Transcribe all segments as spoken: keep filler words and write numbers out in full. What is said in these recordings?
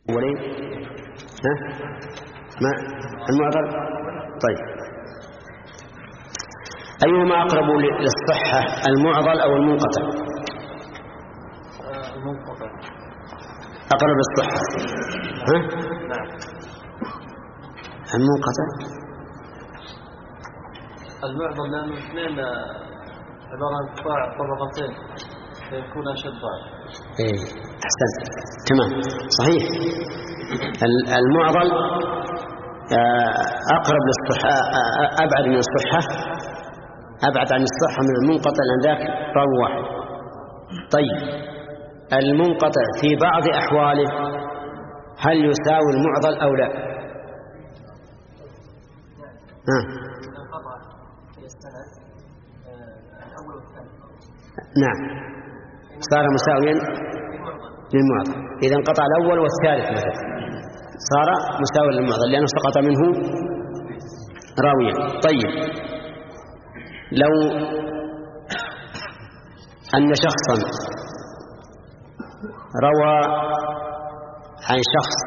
ولين ها ما المعضل. طيب أيهما أقرب للصحة المعضل أو المنقطع؟ المنقطع أقرب للصحة. ها؟ نعم. المنقطع المعضل لأنه اثنين عبارة عن انقطاع طبقتين فيكون أشد ضعف. إيه أحسنت تمام صحيح. المعضل أقرب للصحة أبعد من الصحة أبعد عن الصحة من المنقطع لأن ذاك راوي واحد. طيب المنقطع في بعض أحواله هل يساوي المعضل أو لا؟ ها. نعم صار مساويا للمعضل. إذا انقطع الأول والثالث مثلا صار مساويا للمعضل لأنه سقط منه راويا. طيب لو أن شخصا روى عن شخص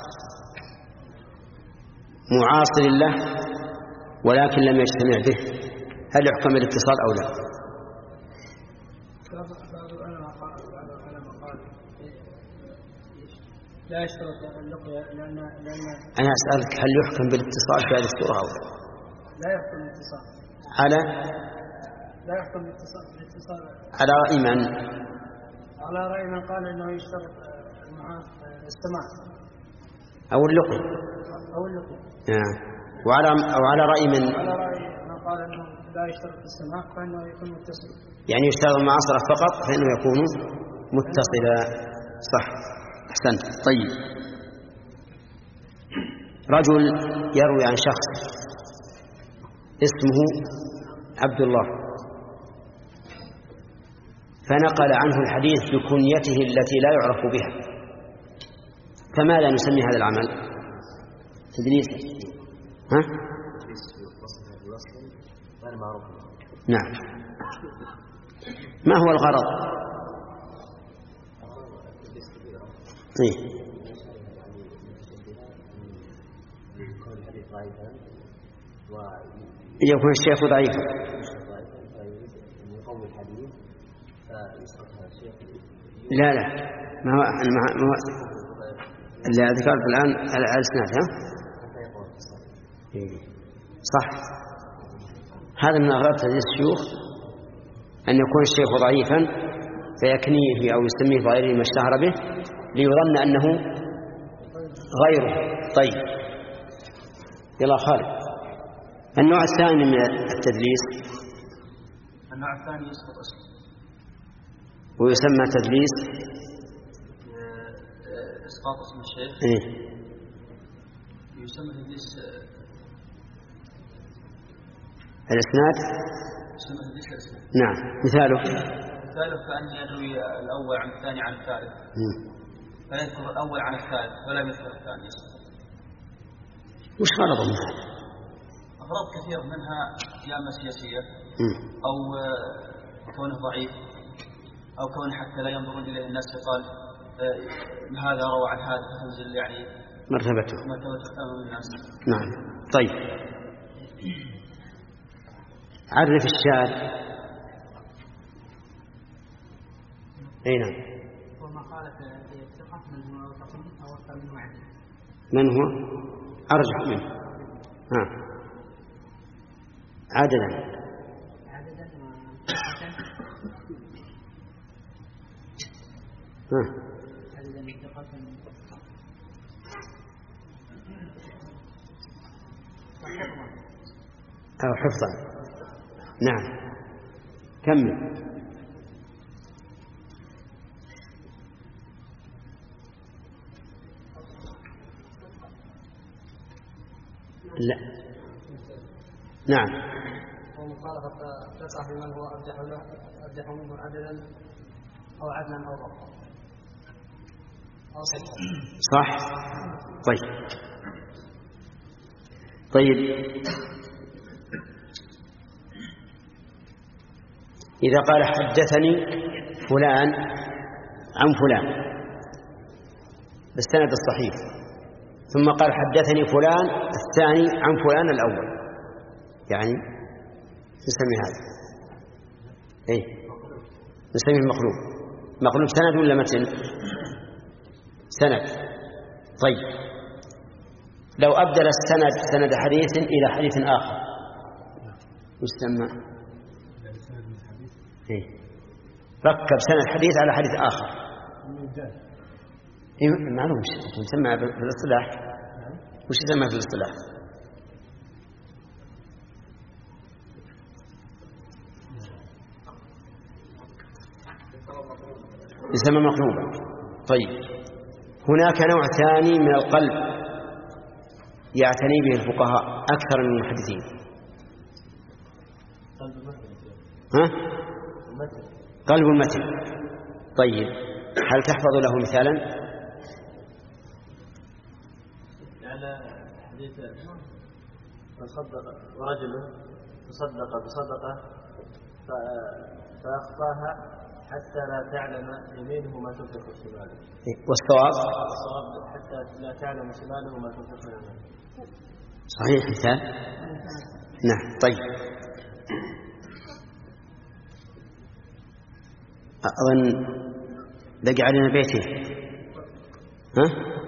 معاصر له ولكن لم يجتمع به هل يحكم الاتصال أو لا؟ لا يشترط اللقيا لأن لأن أنا أسألك هل يحكم بالاتصال في هذه الصورة أو لا؟ لا يحكم الاتصال على لا يحكم الاتصال الاتصال على رأي من؟ على رأي من قال إنه يشترط السماع أو اللقي أو اللقي آه. وعلى أو على رأي من؟ على رأي من قال إنه لا يشترط السماع فإنه يكون متصل. يعني يشترط المعاصرة فقط فإنه يكون متصلا. صح أحسنت. طيب رجل يروي عن شخص اسمه عبد الله فنقل عنه الحديث بكنيته التي لا يعرف بها فماذا نسمي هذا العمل؟ تدريس. ها؟ نعم. ما هو الغرض؟ إيه؟ يكون الشيخ ضعيفا. لا لا ما هو ما هو اللي ذكرت الآن الأسناد. ها صح. هذا من أغراض تدريس الشيوخ أن يكون الشيخ ضعيفا فيكنيه أو يسميه بغيره ما اشتهر به ليظن أنه غيره. طيب يلا خالد. النوع الثاني من التدليس النوع الثاني يسقط اسم ويسمى تدليس اسقاط اسم الشيخ. إيه؟ يسمى تدليس الاسناد. يسمى تدليس الاسناد. نعم. مثاله مثاله كأن يروي الأول عن الثاني عن الثالث فيذكر الأول عن الثالث ولا يذكر الثاني. وش غرضه من هذا؟ أغراض كثير منها يا إما سياسية أو كونه ضعيف أو كونه حتى لا ينظرون إليه الناس فقال هذا روى عن هذا تنزل يعني مرتبته مرتبته أمام الناس. نعم. طيب عرف الشاذ. أي نعم. وما قال في الثقة من هو تقليد أو أكثر من واحد من هو أرجح منه. ها عددا عددا ها عددا ثقة أو حفظا. نعم كمل. لا نعم. ومخالفة ثقة بمن هو أرجح له أرجح منه عددا أو عدلا أو ضبطا. صح. طيب طيب إذا قال حدثني فلان عن فلان بالسند الصحيح، ثم قال حدثني فلان الثاني عن فلان الأول، يعني نسمي هذا إيه نسميه مقلوب. مقلوب سند ولا متن؟ سند. طيب لو أبدل السند سند حديث إلى حديث آخر يسمى إيه؟ ركب سند حديث على حديث آخر إيه معلوم وش يسمى في الاصطلاح؟ وش يسمى في الاصطلاح؟ يسمى مقلوبا. طيب هناك نوع ثاني من القلب يعتني به الفقهاء أكثر من المحدثين. ها؟ قلب المتن. طيب هل تحفظ له مثالا؟ يعني حديث من صدق ورجل تصدق بصدقة فأخفاها حتى لا تعلم يمينه ما تنفق شماله. والصواب الصواب حتى لا تعلم شماله ما تنفق يمينه. صحيح مثال. نعم. طيب أظن بقي علينا بيتين. ها؟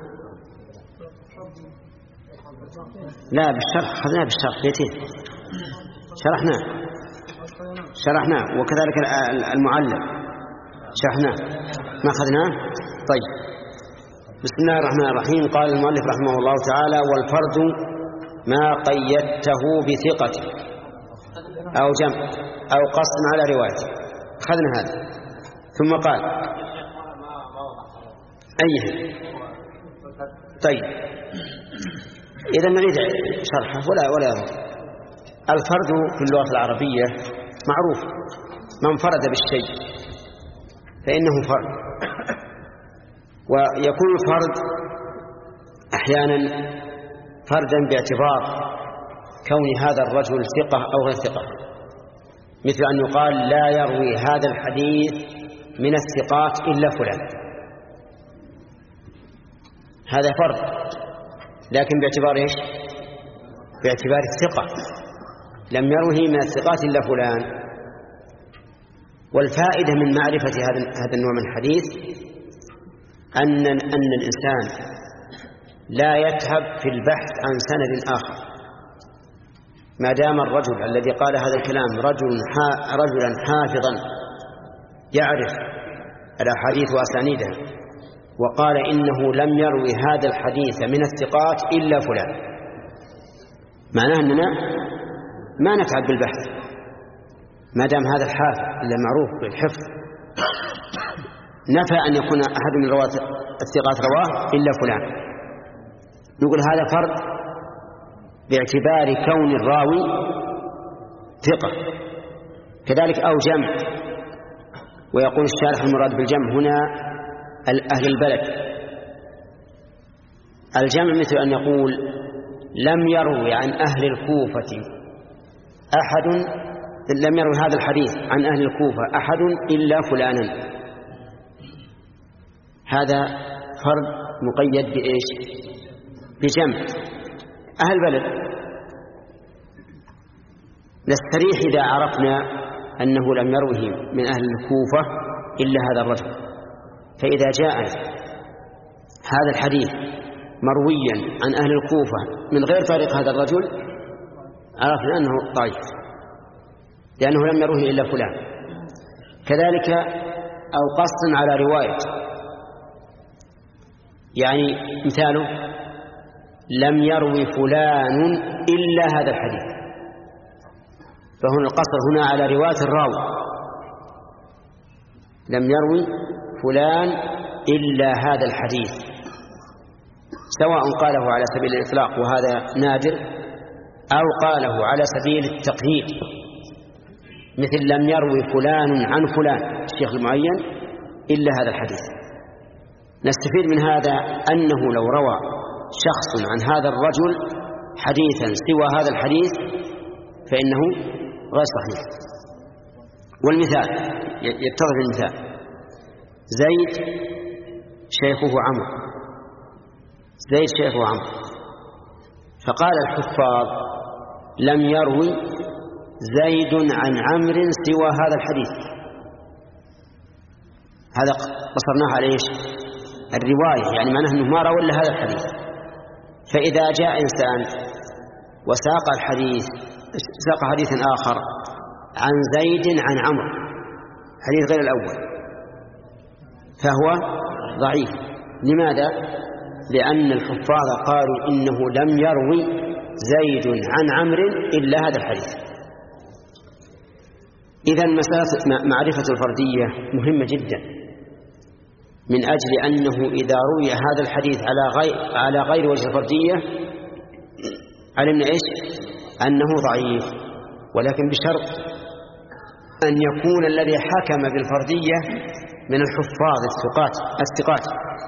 لا بالشرح أخذناه بالشرح بيتين شرحناه شرحناه وكذلك المعلم شرحناه ما أخذناه. طيب بسم الله الرحمن الرحيم. قال المؤلف رحمه الله تعالى: والفرد ما قيدته بثقة أو جمع أو قصد على رواية. أخذنا هذا. ثم قال أيه. طيب إذا نريد شرحه ولا ولا الفرد في اللغة العربية معروف، من فرد بالشيء فإنه فرد. ويكون الفرد أحيانا فردا باعتبار كون هذا الرجل ثقة أو غير ثقة، مثل أن يقال لا يروي هذا الحديث من الثقات إلا فلان، هذا فرد، لكن باعتبار إيش؟ باعتبار الثقة، لم يروه من الثقات إلا فلان. والفائدة من معرفة هذا هذا النوع من الحديث أن أن الإنسان لا يتعب في البحث عن سند آخر، ما دام الرجل الذي قال هذا الكلام رجل رجلا حافظا يعرف الأحاديث وأسانيدها، وقال إنه لم يروي هذا الحديث من الثقات إلا فلان، معناه أننا ما نتعب بالبحث ما دام هذا الحافظ اللي معروف بالحفظ نفى أن يكون أحد من رواة الثقات رواه إلا فلان. نقول هذا فرد باعتبار كون الراوي ثقة. كذلك أو جمع، ويقول الشارح المراد بالجمع هنا أهل البلد. الجمع مثل أن يقول لم يروي عن أهل الكوفة أحد لم يروي هذا الحديث عن أهل الكوفة أحد إلا فلانا. هذا فرد مقيد بإيش؟ بجمع أهل البلد. نستريح إذا عرفنا أنه لم يروه من أهل الكوفة إلا هذا الرجل، فإذا جاء هذا الحديث مرويا عن أهل الكوفة من غير طريق هذا الرجل عرفنا أنه ضعيف لأنه لم يروه إلا فلان. كذلك أو قص على رواية، يعني مثاله لم يروي فلان إلا هذا الحديث، فهنا القصر هنا على رواية الراوي، لم يروي فلان إلا هذا الحديث، سواء قاله على سبيل الإطلاق وهذا نادر أو قاله على سبيل التقييد، مثل لم يروي فلان عن فلان الشيخ المعين إلا هذا الحديث. نستفيد من هذا أنه لو روى شخص عن هذا الرجل حديثا سوى هذا الحديث فإنه غير صحيح. والمثال يتضح المثال: زيد شيخه عمرو زيد شيخ وعمر. فقال الحفاظ لم يروي زيد عن عمرو سوى هذا الحديث. هذا قصرناه على ايش؟ الرواية، يعني معناه أنه ما روى إلا هذا الحديث. فإذا جاء إنسان وساق الحديث ساق حديثا آخر عن زيد عن عمرو، حديث غير الأول، فهو ضعيف. لماذا؟ لأن الحفاظ قالوا إنه لم يروي زيد عن عمرو إلا هذا الحديث. إذن مسألة معرفة الفردية مهمة جدا، من أجل أنه إذا روي هذا الحديث على غير على غير وجه الفردية علمنا إيش؟ أنه ضعيف، ولكن بشرط أن يكون الذي حكم بالفردية من الحفاظ الثقات الثقات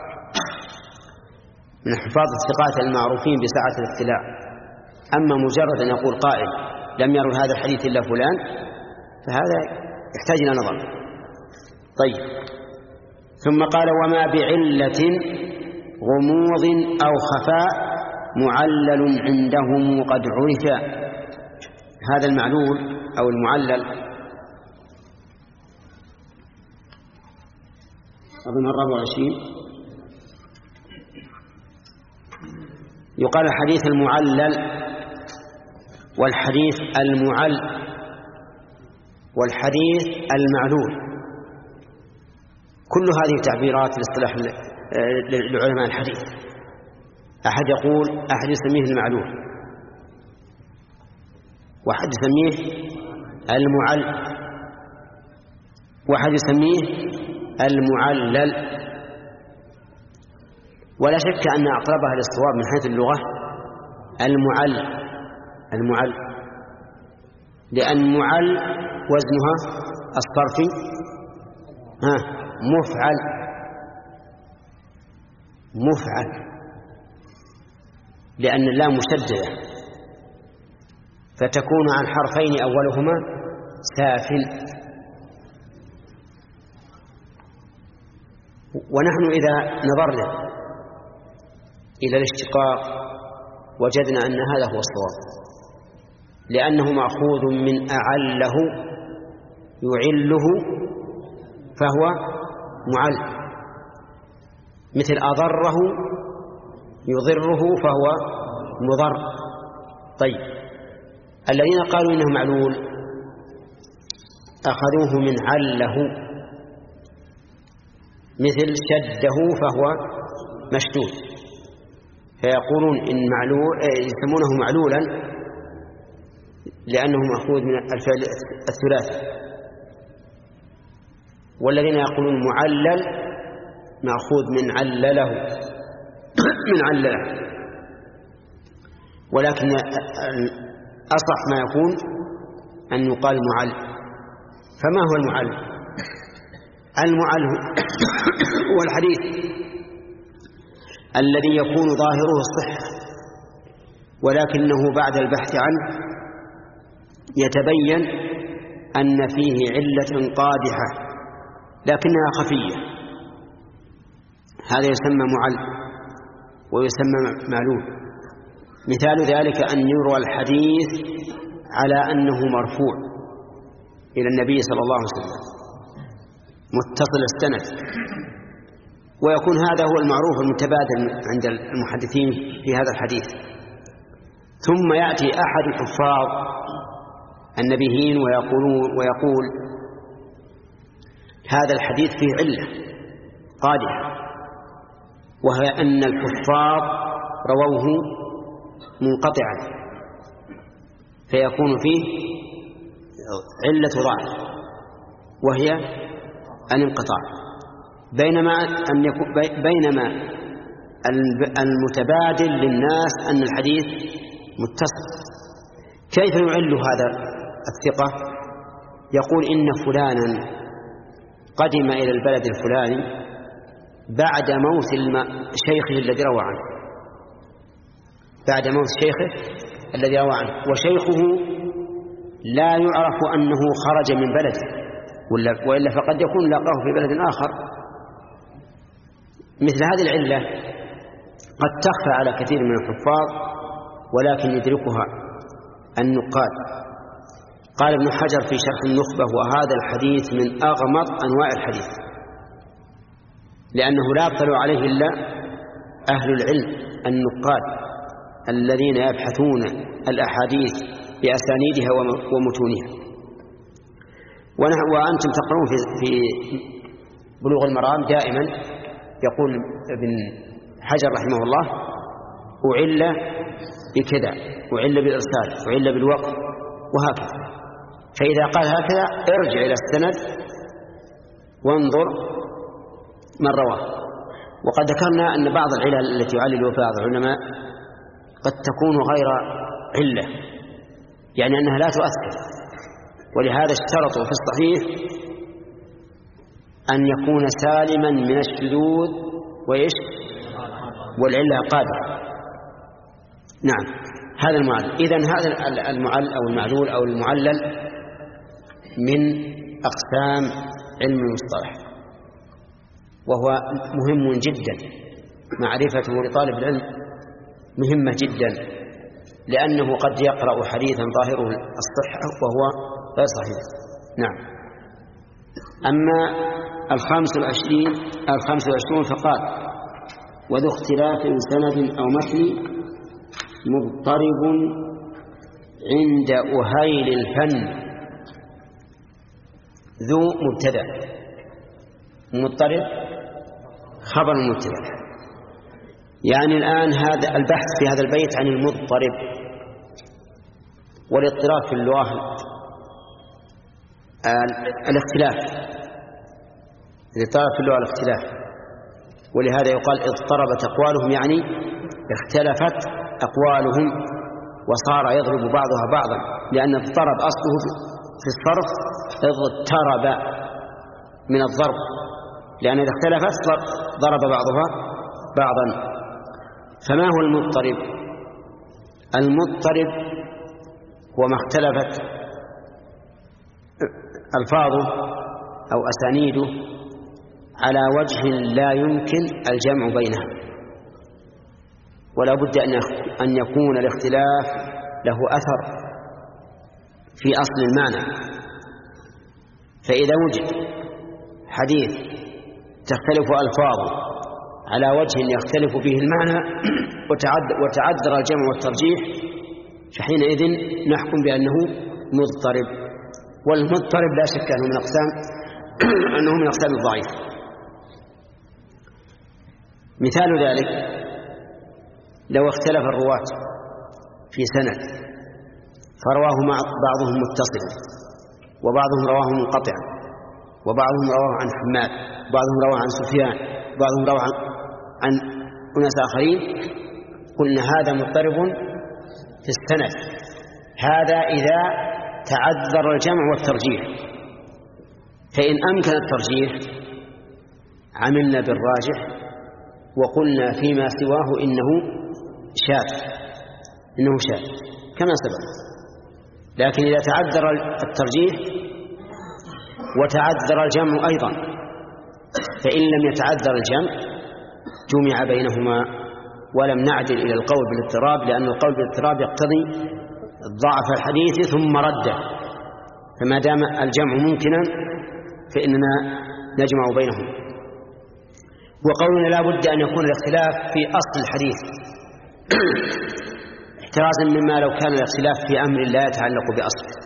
من الحفاظ الثقات المعروفين بسعة الاطلاع. أما مجرد أن يقول قائل لم يروي هذا الحديث إلا فلان، فهذا يحتاج إلى نظر. طيب، ثم قال وما بعلة غموض أو خفاء معلل عندهم قد عرف. هذا المعلول أو المعلل أظن الرابع والعشرين يقال الحديث المعلل والحديث المعل والحديث المعلول. كل هذه تعبيرات الاصطلاح لعلماء الحديث. أحد يقول أحد يسميه المعلول، واحد يسميه المعل، واحد يسميه المعلل. ولا شك أن أقربها للصواب من حيث اللغة المعل المعل لأن معل وزنها الصرفي ها مفعل مفعل لأن اللام مشددة، فتكون عن حرفين أولهما سافل. ونحن إذا نظرنا إلى الاشتقاق وجدنا أن هذا هو الصواب، لأنه مأخوذ من أعله يعله فهو معل، مثل أضره يضره فهو مضر. طيب، الذين قالوا إنه معلول أخذوه من عله، مثل شده فهو مشدود، فيقولون إن معلول يسمونه معلولا لأنه مأخوذ من الفعل الثلاثي. والذين يقولون معلل مأخوذ من علله من علله. ولكن أصح ما يكون أن يقال معل. فما هو المعل؟ المعل هو الحديث الذي يكون ظاهره الصحة، ولكنه بعد البحث عنه يتبين أن فيه علة قادحة لكنها خفية، هذا يسمى معل ويسمى معلول. مثال ذلك أن يروى الحديث على أنه مرفوع إلى النبي صلى الله عليه وسلم متصل السند، ويكون هذا هو المعروف المتبادل عند المحدثين في هذا الحديث. ثم يأتي أحد الحفاظ النبيين ويقول, ويقول هذا الحديث فيه علة قادحة، وهي أن الحفاظ رووه منقطعا، فيكون فيه علة ضعف وهي الانقطاع. بينما أن يكون بينما المتبادل للناس أن الحديث متصل. كيف يعل هذا الثقة؟ يقول إن فلانا قدم إلى البلد الفلاني بعد موت شيخه الذي روى عنه بعد موت شيخه الذي روى عنه وشيخه لا يعرف أنه خرج من بلده، وإلا فقد يكون لاقاه في بلد آخر. مثل هذه العلة قد تخفى على كثير من الحفاظ ولكن يدركها النقاد. قال ابن حجر في شرح النخبة: وهذا الحديث من أغمض أنواع الحديث، لأنه لا يطلع عليه إلا أهل العلم النقاد الذين يبحثون الأحاديث بأسانيدها ومتونها. وأنتم تقرؤون في بلوغ المرام دائما يقول ابن حجر رحمه الله: أعل بكذا، أعل بالإرسال، أعل بالوقف، وهكذا. فإذا قال هكذا ارجع إلى السند وانظر من رواه. وقد ذكرنا أن بعض العلل التي يعلل بعض العلماء قد تكون غير علة، يعني أنها لا تؤثر، ولهذا اشترطوا في الصحيح أن يكون سالما من الشذوذ وإيش والعلة قادرة. نعم، هذا المعلل. إذن هذا المعلل أو المعلول أو المعلل من أقسام علم المصطلح، وهو مهم جدا، معرفته لطالب العلم مهمة جدا، لأنه قد يقرأ حديثا ظاهره الصحة وهو غير صحيح. نعم. أما الخامس والعشرين الخامس والعشرون فقال: وذو اختلاف سند أو متن مضطرب عند أهيل الفن. ذو مبتدأ، مضطرب خبر مبتدأ. يعني الآن هذا البحث في هذا البيت عن المضطرب، والاضطراب في اللغة الاختلاف، الاضطراب في اللغة الاختلاف، ولهذا يقال اضطربت أقوالهم، يعني اختلفت أقوالهم وصار يضرب بعضها بعضا، لأن اضطرب أصله في الصرف اضطرب من الضرب، لأن إذا اختلفت ضرب بعضها بعضا. فما هو المضطرب؟ المضطرب هو ما اختلفت ألفاظه أو أسانيده على وجه لا يمكن الجمع بينها، ولا بد أن يكون الاختلاف له أثر في أصل المعنى. فإذا وجد حديث تختلف ألفاظه على وجه يختلف به المعنى وتعذر الجمع والترجيح، فحينئذ نحكم بأنه مضطرب. والمضطرب لا شك أنه من أقسام أنه من أقسام الضعيف. مثال ذلك: لو اختلف الرواة في سند فرواه مع بعضهم متصلا وبعضهم رواه منقطعا وبعضهم رواه عن حماد وبعضهم رواه عن سفيان وبعضهم رواه عن, عن أناس آخرين، قلنا هذا مضطرب في السند. هذا إذا تعذر الجمع والترجيح، فإن أمكن الترجيح عملنا بالراجح وقلنا فيما سواه إنه شاذ إنه شاذ كما سبق. لكن إذا تعذر الترجيح وتعذر الجمع أيضا، فإن لم يتعذر الجمع جمع بينهما ولم نعدل إلى القول بالاضطراب، لأن القول بالاضطراب يقتضي ضعف الحديث ثم رده، فما دام الجمع ممكنا فإننا نجمع بينهم. وقولنا لا بد أن يكون الاختلاف في أصل الحديث احترازا مما لو كان الاختلاف في أمر لا يتعلق بأصله،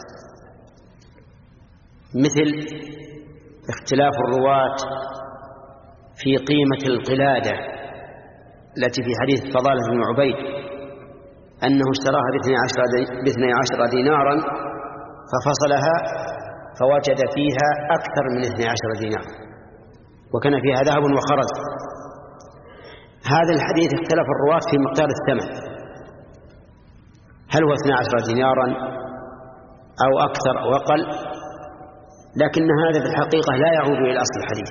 مثل اختلاف الرواة في قيمة القلادة التي في حديث فضالة بن عبيد أنه اشتراها باثني عشر دينارا ففصلها فوجد فيها أكثر من اثني عشر دينار وكان فيها ذهب وخرز. هذا الحديث اختلف الرواة في مقدار الثمن، هل هو اثني عشر دينارا أو أكثر أو أقل، لكن هذا في الحقيقة لا يعود إلى أصل الحديث،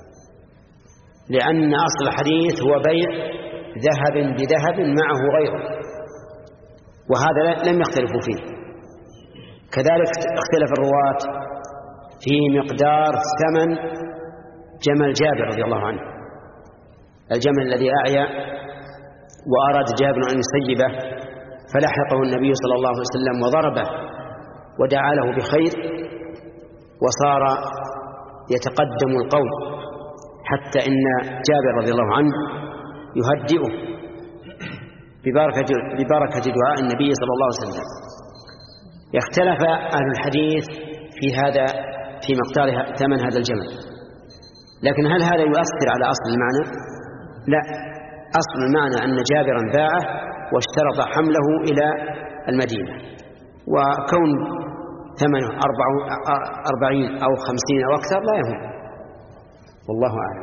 لأن أصل الحديث هو بيع ذهب بذهب معه غيره، وهذا لم يختلفوا فيه. كذلك اختلف الرواة في مقدار ثمن جمل جابر رضي الله عنه، الجمل الذي أعيا وأراد جابر أن يسيبه فلحقه النبي صلى الله عليه وسلم وضربه ودعا له بخير، وصار يتقدم القول حتى إن جابر رضي الله عنه يهدئه ببركة, ببركة دعاء النبي صلى الله عليه وسلم. اختلف أهل الحديث في هذا في مقدار ثمن هذا الجمل، لكن هل هذا يؤثر على أصل المعنى؟ لا، أصل المعنى أن جابرا باعه واشترط حمله إلى المدينة، وكون ثمنه أربعين أو خمسين أو أكثر لا يهم، والله أعلم.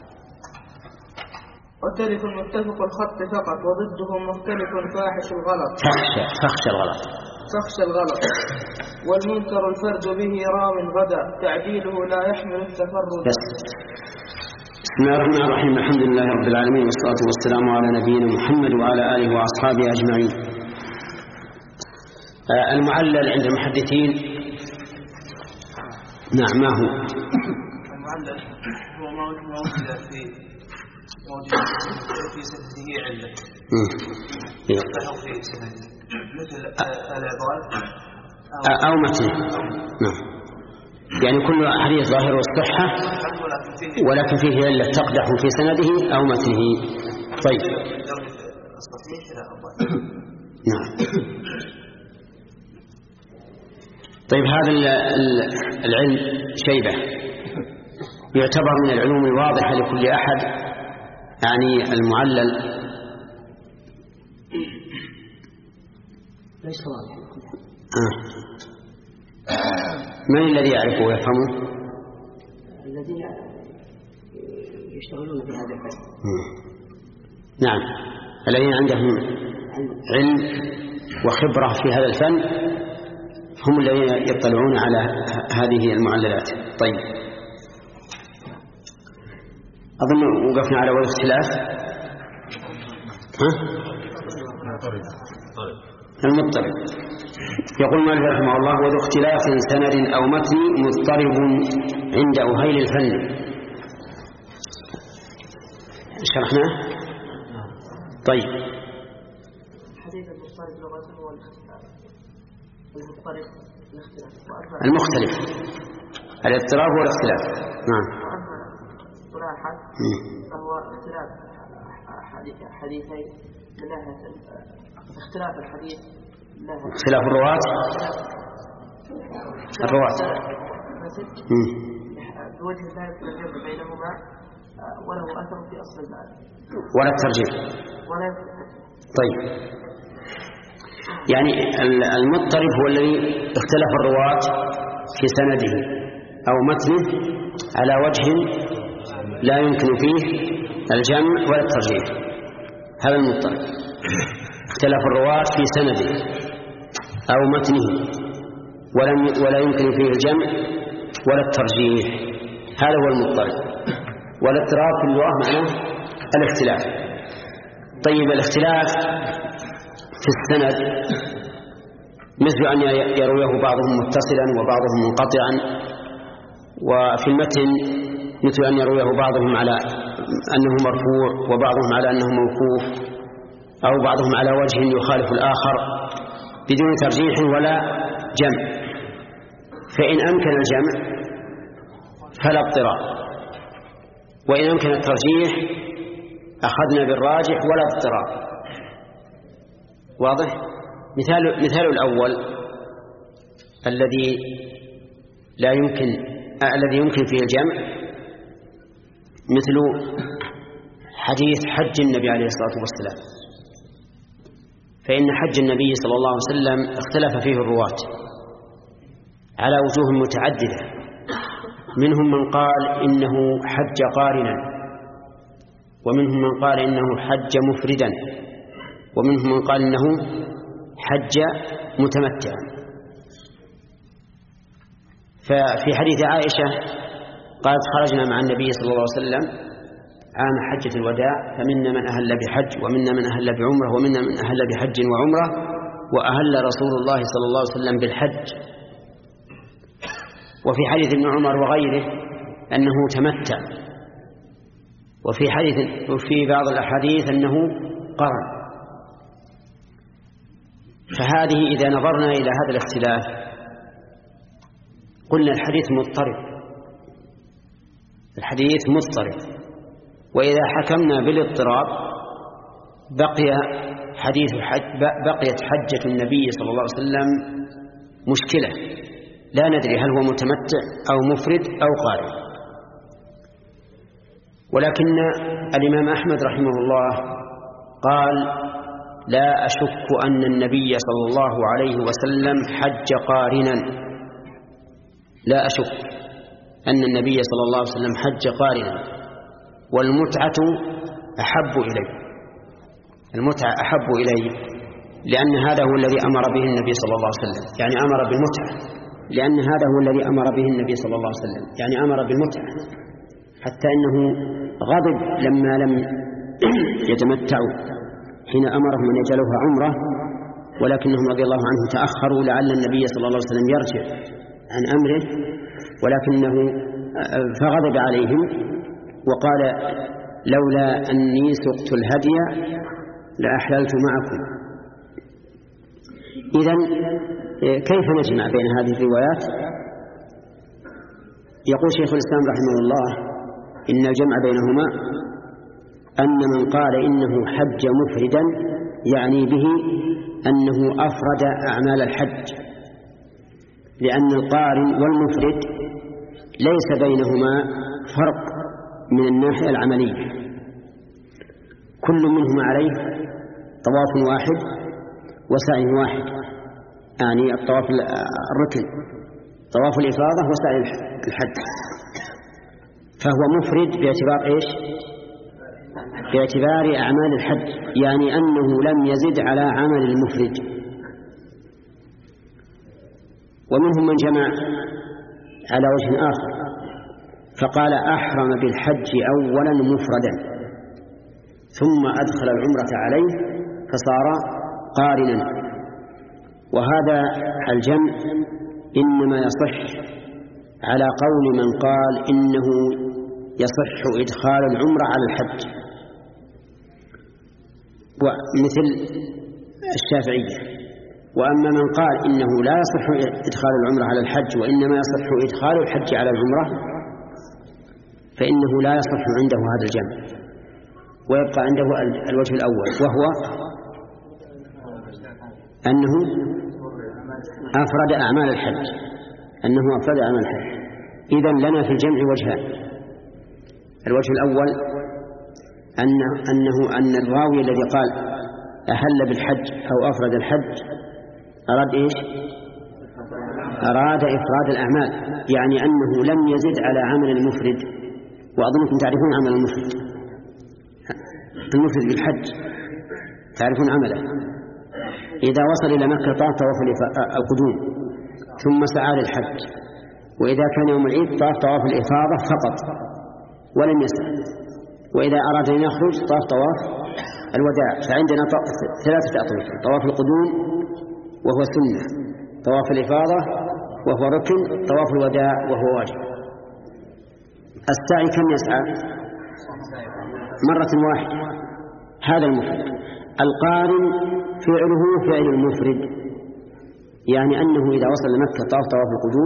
وترك المتفق الخط فقط، وضده مختلف فاحش الغلط فخشى فخشى الغلط فخشى الغلط والمنكر الفرد به راو غدا، تعديله لا يحمل التفرد. بس. بسم الله الرحمن الرحيم، الحمد لله رب العالمين، والصلاة والسلام على نبينا محمد وعلى آله وأصحابه أجمعين. آه المعلل عند المحدثين نعم ما هو؟ المعلل هو ما وجد في موجود في سنده علة يصلح في سنده مثل العبال أو متن. نعم، يعني كل حديث ظاهر الصحة ولكن فيه علة تقدح في سنده أو متنه. طيب نعم. طيب هذا العلم شيبة يعتبر من العلوم الواضحة لكل أحد، يعني المعلل ليس واضح. آه. من الذي يعرفه ويفهمه؟ الذين يشتغلون في هذا الفن. نعم، الذين عندهم علم وخبرة في هذا الفن هم الذين يطلعون على هذه المعللات. طيب أظن وقفنا على وجه اختلاف. ها؟ المضطرب. يقول مالك رحمه الله: وذو اختلاف سند أو متن مضطرب عند أهيل الفن. شرحناه؟ طيب. حديث المضطرب لغة هو الاختلاف. المضطرب الاختلاف. المختلف. الاضطراب هو الاختلاف. نعم. ملاحظ فهو اختلاف حديثين من ناحية اختلاف الحديث، اختلاف الرواة الرواة بوجه ذلك الجمع بينهما وله أثر في أصل المعنى ولا الترجيح. ولا طيب، يعني المضطرب هو الذي اختلف الرواة في سنده أو متنه على وجه لا يمكن فيه الجمع ولا الترجيح. هذا المضطرب، اختلف الرواة في سنده أو متنه ولم ولا يمكن فيه الجمع ولا الترجيح. هذا هو المضطرب. والاضطراب في اللغة معناه الاختلاف. طيب، الاختلاف في السند مثل أن يرويه بعضهم متصلا وبعضهم منقطعا، وفي المتن مثل أن يرويه بعضهم على أنه مرفوع وبعضهم على أنه موقوف، أو بعضهم على وجه يخالف الآخر بدون ترجيح ولا جمع. فإن أمكن الجمع فلا اضطراب، وإن أمكن الترجيح أخذنا بالراجح ولا اضطراب. واضح؟ مثال مثال الأول الذي لا يمكن الذي يمكن فيه الجمع مثل حديث حج النبي عليه الصلاة والسلام، فإن حج النبي صلى الله عليه وسلم اختلف فيه الرواة على وجوه متعددة. منهم من قال إنه حج قارنا، ومنهم من قال إنه حج مفردا، ومنهم من قال إنه حج متمتعا. ففي حديث عائشة قالت: خرجنا مع النبي صلى الله عليه وسلم عام حجة الوداع، فمنا من أهل بحج ومنا من أهل بعمرة ومنا من أهل بحج وعمرة، وأهل رسول الله صلى الله عليه وسلم بالحج. وفي حديث ابن عمر وغيره أنه تمتع، وفي حديث وفي بعض الأحاديث أنه قرن. فهذه إذا نظرنا إلى هذا الاختلاف قلنا الحديث مضطرب، الحديث مضطرب. وإذا حكمنا بالاضطراب بقي حديث حج بقيت حجة النبي صلى الله عليه وسلم مشكلة، لا ندري هل هو متمتع أو مفرد أو قارن. ولكن الإمام أحمد رحمه الله قال: لا أشك أن النبي صلى الله عليه وسلم حج قارنا، لا أشك أن النبي صلى الله عليه وسلم حج قارنا، والمتعة أحب إلي، المتعة أحب إلي لأن هذا هو الذي أمر به النبي صلى الله عليه وسلم، يعني أمر بالمتعة، لأن هذا هو الذي أمر به النبي صلى الله عليه وسلم، يعني أمر بالمتعة، حتى إنه غضب لما لم يتمتعوا حين أمرهم أن يجعلوها عمرة، ولكنهم رضي الله عنهم تأخروا لعل النبي صلى الله عليه وسلم يرجع عن أمره، ولكنه فغضب عليهم وقال: لولا أني سقت الهدي لأحللت معكم. إذن كيف نجمع بين هذه الروايات؟ يقول شيخ الإسلام رحمه الله: إن الجمع بينهما أن من قال إنه حج مفردا يعني به أنه أفرد أعمال الحج، لأن القارن والمفرد ليس بينهما فرق من الناحية العملية، كل منهما عليه طواف واحد وسعي واحد، يعني الطواف الركن طواف الإفاضة وسعي الحج، فهو مفرد باعتبار إيش؟ باعتبار أعمال الحج، يعني أنه لم يزد على عمل المفرد. ومنهم من جمع على وجه آخر فقال: أحرم بالحج أولا مفردا ثم أدخل العمرة عليه فصار قارنا. وهذا الجمع إنما يصح على قول من قال إنه يصح إدخال العمرة على الحج، مثل الشافعية. وأما من قال إنه لا يصح إدخال العمرة على الحج وإنما يصح إدخال الحج على العمرة فإنه لا يصح عنده هذا الجمع، ويبقى عنده الوجه الأول، وهو أنه أفرد أعمال الحج، أنه أفرد أعمال الحج. إذن لنا في الجمع وجهان: الوجه الأول أن أنه أن الراوي الذي قال أهل بالحج أو أفرد الحج أراد إيش؟ أراد إفراد الأعمال، يعني أنه لم يزد على عمل المفرد. وأظنكم تعرفون عمل المفرد، المفرد بالحج تعرفون عمله: إذا وصل إلى مكة طاف طواف القدوم ثم سعى للحج، وإذا كان يوم العيد طاف طواف الإفاضة فقط ولم يسعى، وإذا أراد أن يخرج طاف طواف الوداع. فعندنا ثلاثة أطواف: طواف القدوم وهو سنة، طواف الإفاضة وهو ركن، طواف الوداع وهو واجب. السعي كم يسعى؟ مرة واحدة، هذا المفرد. القارن فعله فعل المفرد، يعني أنه إذا وصل لمكة طاف طواف القدوم،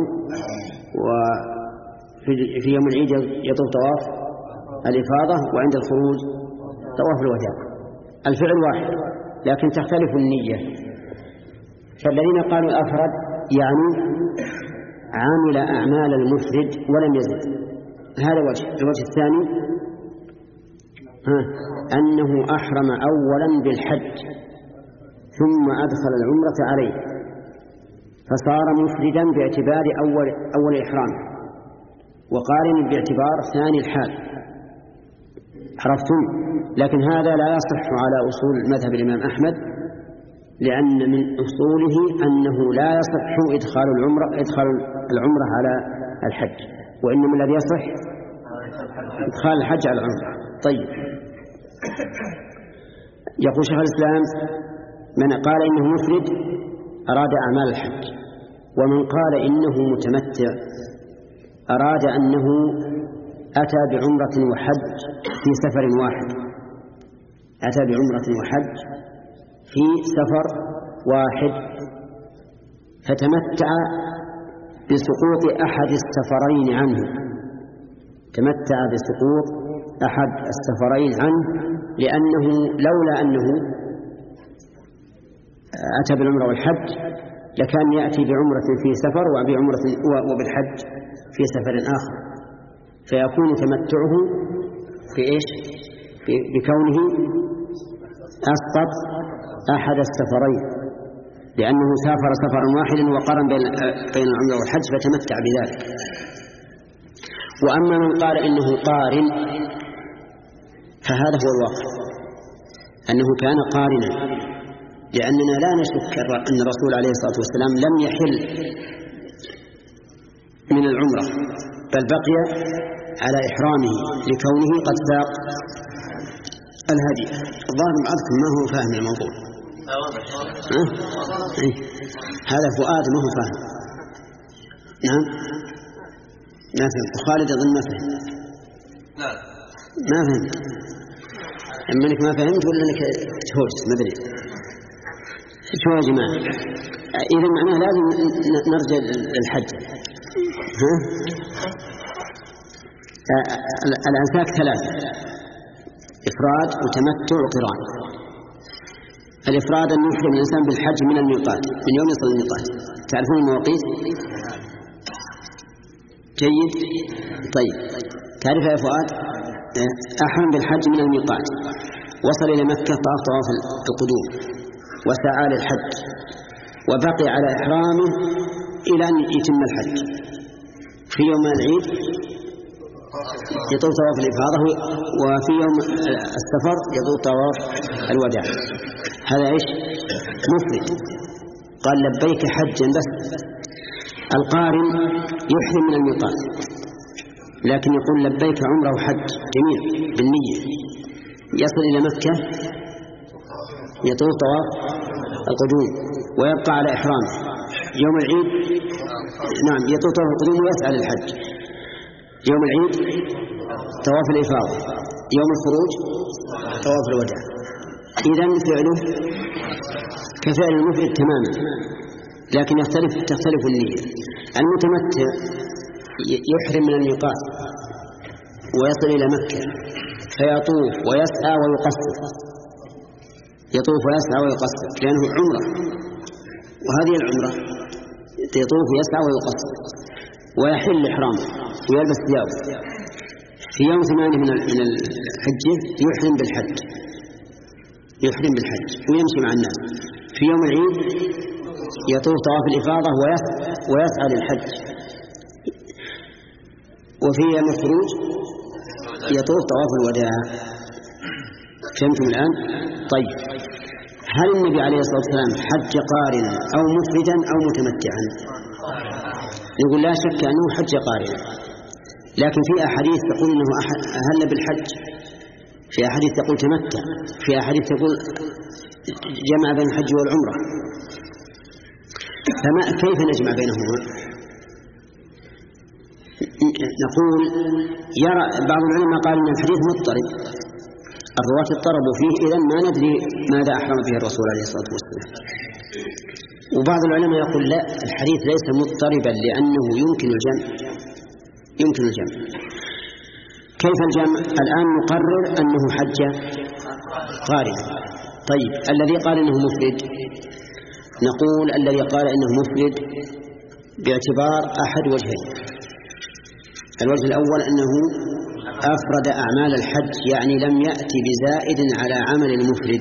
وفي يوم العيد يطوف طواف الإفاضة، وعند الخروج طواف الوداع. الفعل واحد لكن تختلف النية. فالذين قالوا أفرد يعني عامل أعمال المفرد ولم يزد، هذا وجه. الوجه الثاني ها أنه أحرم أولا بالحج ثم أدخل العمرة عليه فصار مفردا باعتبار أول, أول إحرام، وقارن باعتبار ثاني الحال. عرفتم؟ لكن هذا لا يصح على أصول مذهب الإمام أحمد، لأن من أصوله أنه لا يصح إدخال العمرة إدخال العمرة على الحج، وإنما الذي يصح إدخال الحج على العمرة. طيب، يقول شيخ الإسلام: من قال إنه مفرد أراد أعمال الحج، ومن قال إنه متمتع أراد أنه أتى بعمرة وحج في سفر واحد. أتى بعمرة وحج في سفر واحد فتمتع بسقوط أحد السفرين عنه تمتع بسقوط أحد السفرين عنه لأنه لولا أنه أتى بالعمرة والحج لكان يأتي بعمرة في سفر وبعمرة وبالحج في سفر آخر فيكون تمتعه في إيش؟ بكونه أسقط أحد السفرين لأنه سافر سفرا واحدا وقارن بين العمرة والحج فتمتع بذلك. وأما من قال إنه قارن فهذا هو الواقع أنه كان قارنا لأننا لا نشك أن الرسول عليه الصلاة والسلام لم يحل من العمرة بل بقي على إحرامه لكونه قد ساق الهدي. الظاهر بعضكم ما هو فاهم الموضوع. أه؟ أه؟ هذا فؤاد ما هو فاهم. نعم ما فهم. وخالد أظن ما فهم. ما فهم. أما أنك ما فهمت ولا أنك تهوس ما أدري شو يا جماعة. إذا معناه لازم نرجع للحج. ها؟ الأنساك ثلاثة: إفراد وتمتع وقران. الإفراد أن يحرم الإنسان بالحج من الميقات من يوم يصل الميقات. تعرفون المواقيت؟ جيد. طيب تعرف يا فؤاد؟ أحرم بالحج من الميقات، وصل إلى مكة طاف طواف القدوم وسعى للحج وبقي على إحرامه إلى أن يتم الحج. في يوم العيد يطوف طواف الإفاضة، وفي يوم السفر يطوف طواف الوداع. هذا إيش؟ مفرد. قال لبيك حجا بس. القارن يحرم من الميقات لكن يقول لبيك عمره وحج جميع بالنية. يصل إلى مكة يطوف طواف القدوم ويبقى على إحرامه. يوم العيد نعم يطوف طواف القدوم ويسعى للحج. يوم العيد طواف الإفاضة، يوم الخروج طواف الوداع. إذن فعله كفعل المفرد تماما، لكن يختلف تختلف النية. المتمتع يحرم من الميقات ويصل إلى مكة فيطوف ويسعى ويقصر، يطوف ويسعى ويقصر لأنه عمرة، وهذه العمرة يطوف ويسعى ويقصر ويحل إحرامه ويلبس ثيابه. في يوم ثمانية من الحجة يحرم بالحج يحرم بالحج ويمشي مع الناس. في يوم العيد يطوف طواف الإفاضة ويسعى للحج. وفي يوم الخروج يطوف طواف الوداع. فهمتم الآن؟ طيب هل النبي عليه الصلاة والسلام حج قارنا أو مفردا أو متمتعا؟ نقول لا شك أنه حج قارنا، لكن في أحاديث تقول أنه أهل بالحج، في أحاديث تقول تمتع، في أحاديث تقول جمع بين الحج والعمرة. فما كيف نجمع بينهما؟ نقول يرى بعض العلماء قال أن الحديث مضطرب، الرواة اضطربوا فيه، إذن ما ندري ماذا أحرم به الرسول عليه الصلاة والسلام. وبعض العلماء يقول لا، الحديث ليس مضطربا لأنه يمكن الجمع يمكن الجمع. كيف الجمع؟ الآن نقرر أنه حج قارنا. طيب الذي قال أنه مفرد، نقول الذي قال أنه مفرد باعتبار أحد وجهين. الوجه الأول أنه أفرد أعمال الحج، يعني لم يأتي بزائد على عمل المفرد.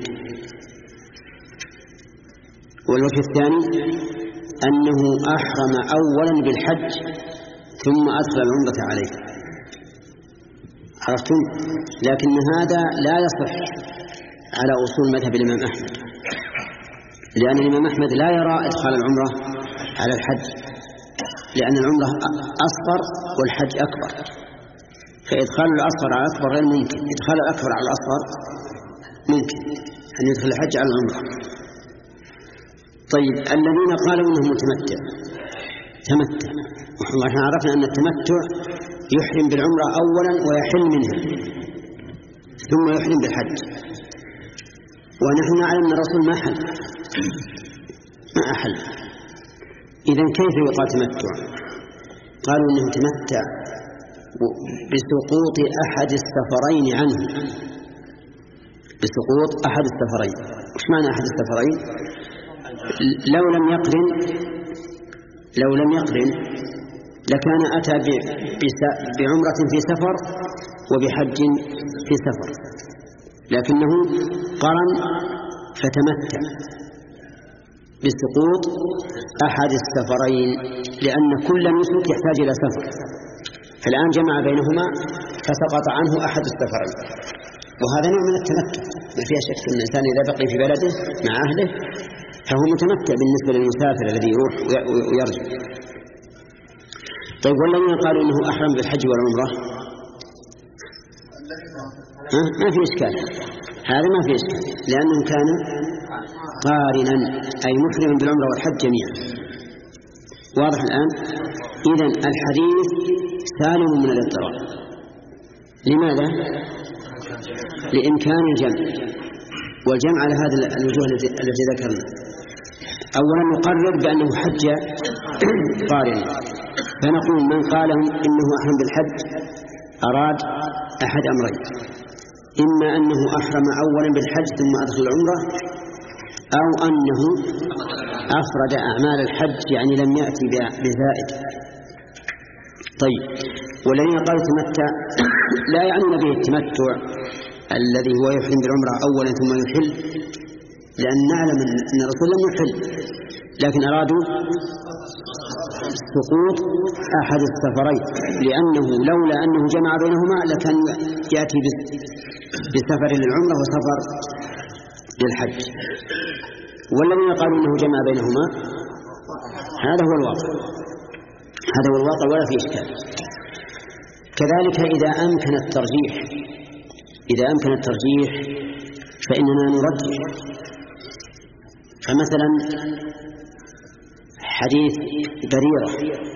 والوجه الثاني أنه أحرم أولا بالحج ثم أدخل العمرة عليه. عرفتم؟ لكن هذا لا يصح على أصول مذهب الإمام أحمد، لأن الإمام أحمد لا يرى إدخال العمرة على الحج، لأن العمرة أصغر والحج أكبر، فإدخال الأصغر على الأكبر غير ممكن، إدخال الأكبر على الأصغر ممكن، أن يدخل الحج على العمرة. طيب الذين قالوا أنه متمتع تمتع، ونحن عرفنا أن التمتع يحرم بالعمرة أولا ويحل منها ثم يحرم بالحج. ونحن نعلم أن الرسول ما حل ما أحل. إذن كيف يقال تمتع؟ قالوا إنه تمتع بسقوط أحد السفرين عنه، بسقوط أحد السفرين. وش معنى أحد السفرين؟ لو لم يقرن لو لم يقرن لكان أتى بعمرة في سفر وبحج في سفر، لكنه قرن فتمتع بسقوط أحد السفرين، لأن كل نسك يحتاج إلى سفر، فالآن جمع بينهما فسقط عنه أحد السفرين. وهذا نوع من التمتع، ما فيها شك أن الإنسان إذا بقي في بلده مع أهله فهو متمتع بالنسبة للمسافر الذي يروح ويرجع. طيب والذين قالوا إنه أحرم بالحج والعمرة ما في إشكال، هذا ما في إشكال، لأنه كان قارنا أي محرما بالعمرة والحج جميعا. واضح الآن؟ إذن الحديث سالم من الاضطراب. لماذا؟ لإمكان الجمع، والجمع على هذه الوجوه التي ذكرنا. أولا نقرر بأنه حج قارنا، فنقول من قال إنه أحرم بالحج أراد أحد أمرين: إما أنه أحرم أولا بالحج ثم أدخل العمرة، أو أنه أفرد أعمال الحج يعني لم يأتي بزائد. طيب والذين قالوا تمتع لا يعنون به التمتع الذي هو يحرم بالعمرة أولا ثم يحل، لأن نعلم أن الرسول لم يحل، لكن أرادوا سقوط أحد السفرين، لأنه لولا أنه جمع بينهما لكان يأتي بسفر للعمرة وسفر للحج. والذين قالوا أنه جمع بينهما هذا هو الواقع، هذا هو الواقع ولا في إشكال. كذلك إذا أمكن الترجيح إذا أمكن الترجيح فإننا نرجح. فمثلا حديث بريرة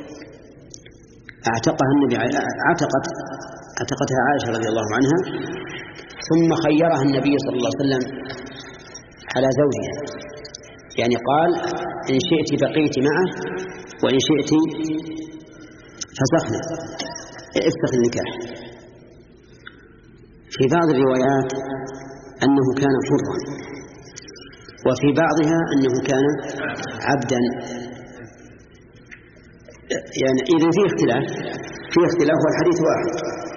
اعتقها النبي اعتقت اعتقتها عائشة رضي الله عنها، ثم خيرها النبي صلى الله عليه وسلم على زوجها، يعني قال إن شئت بقيت معه وإن شئت فسخنا افسخ النكاح. في بعض الروايات أنه كان حرا، وفي بعضها أنه كان عبدا، يعني إذن في اختلاف في اختلاف والحديث واحد،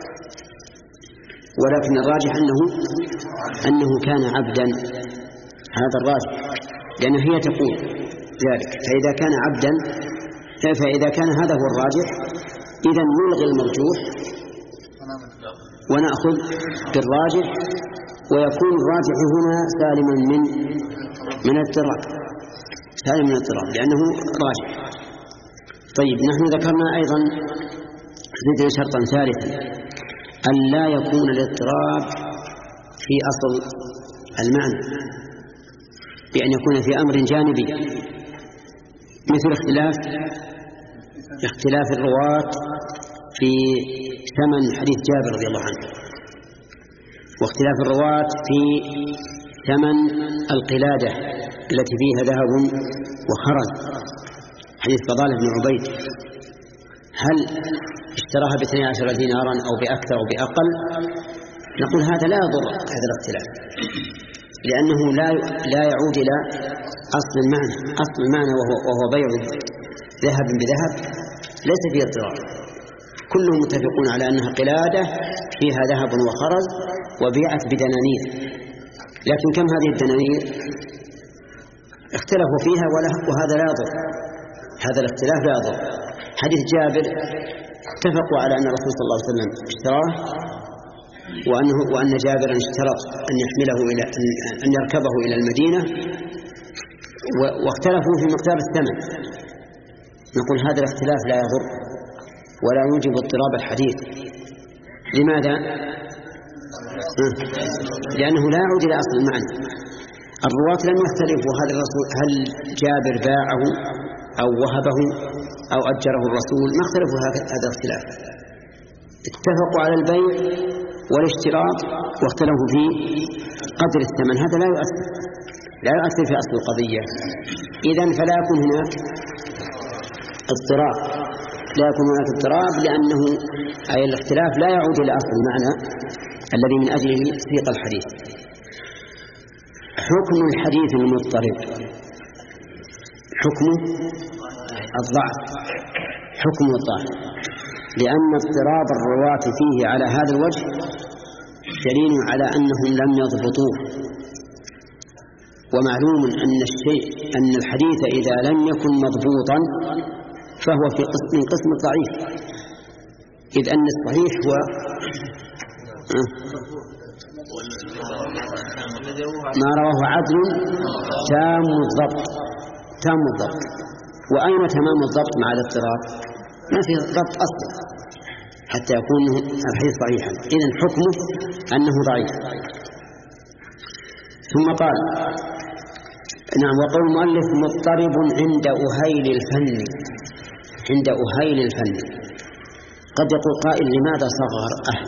ولكن الراجح أنه أنه كان عبدا، هذا الراجح، لأن هي تقول ذلك. فإذا كان عبدا فإذا كان هذا هو الراجح إذن نلغي المرجوح ونأخذ بالراجح، ويكون الراجح هنا سالما من من الاضطراب، سالم من الاضطراب لأنه راجح. طيب نحن ذكرنا أيضا زدنا شرطا ثالثا: أن لا يكون الاضطراب في أصل المعنى، بأن يكون في أمر جانبي، مثل اختلاف اختلاف الرواة في ثمن حديث جابر رضي الله عنه، واختلاف الرواة في ثمن القلادة التي فيها ذهب وخرج، حديث فضالة بن عبيد، هل اشتراها باثني عشر دينارا أو بأكثر أو بأقل؟ نقول هذا لا يضر هذا الاختلاف، لأنه لا لا يعود إلى أصل المعنى. أصل المعنى وهو, وهو بيع ذهب بذهب ليس فيه اضطرار، كلهم متفقون على أنها قلادة فيها ذهب وخرز وبيعت بدنانير، لكن كم هذه الدنانير؟ اختلفوا فيها وهذا لا يضر، هذا الاختلاف لا يضر. حديث جابر اتفقوا على أن الرسول صلى الله عليه وسلم اشتراه، وأنه وأن جابرا اشترط أن يحمله إلى أن يركبه إلى المدينة، واختلفوا في مقدار الثمن. نقول هذا الاختلاف لا يضر ولا يوجب اضطراب الحديث. لماذا؟ لأنه لا يعود إلى أصل المعنى. الرواة لم يختلفوا هل الرسول هل جابر باعه أو وهبه أو أجره الرسول، ما اختلفوا هذا الاختلاف، اتفقوا على البيع والاشتراط واختلفوا في قدر الثمن، هذا لا يؤثر لا يؤثر في أصل القضية. إذن فلا يكون هناك اضطراب لا يكون هناك اضطراب لأنه أي الاختلاف لا يعود إلى أصل المعنى الذي من أجله سيق الحديث. حكم الحديث المضطرب حكم الضعف حكم الضعف لأن اضطراب الرواة فيه على هذا الوجه دليل على أنهم لم يضبطوه. ومعلوم أن الشيء أن الحديث إذا لم يكن مضبوطا فهو في قسم من قسم الضعيف، إذ أن الصحيح هو ما رواه عدل تام الضبط تام الضبط. وأين تمام الضبط مع الاضطراب؟ ما في ضبط أصلا حتى يكون الحديث صحيحا. إذن حكمه أنه ضعيف. ثم قال نعم وقول المؤلف مضطرب عند أهيل الفن عند أهيل الفن. قد يقول قائل لماذا صغر أهل؟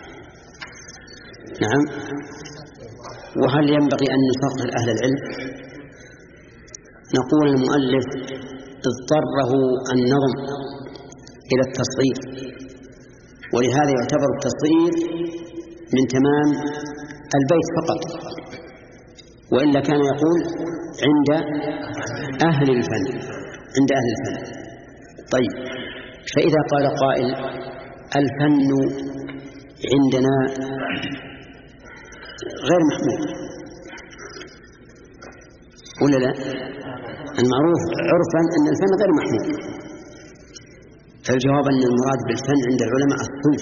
نعم، وهل ينبغي أن نصغر أهل العلم؟ نقول المؤلف اضطره النظم إلى التصغير، ولهذا يعتبر التصغير من تمام البيت فقط، وإلا كان يقول عند أهل الفن عند أهل الفن. طيب، فإذا قال قائل الفن عندنا غير محمود ولا لا؟ المعروف عرفا أن الفن غير محمود، فالجواب أن المراد بالفن عند العلماء الصنف.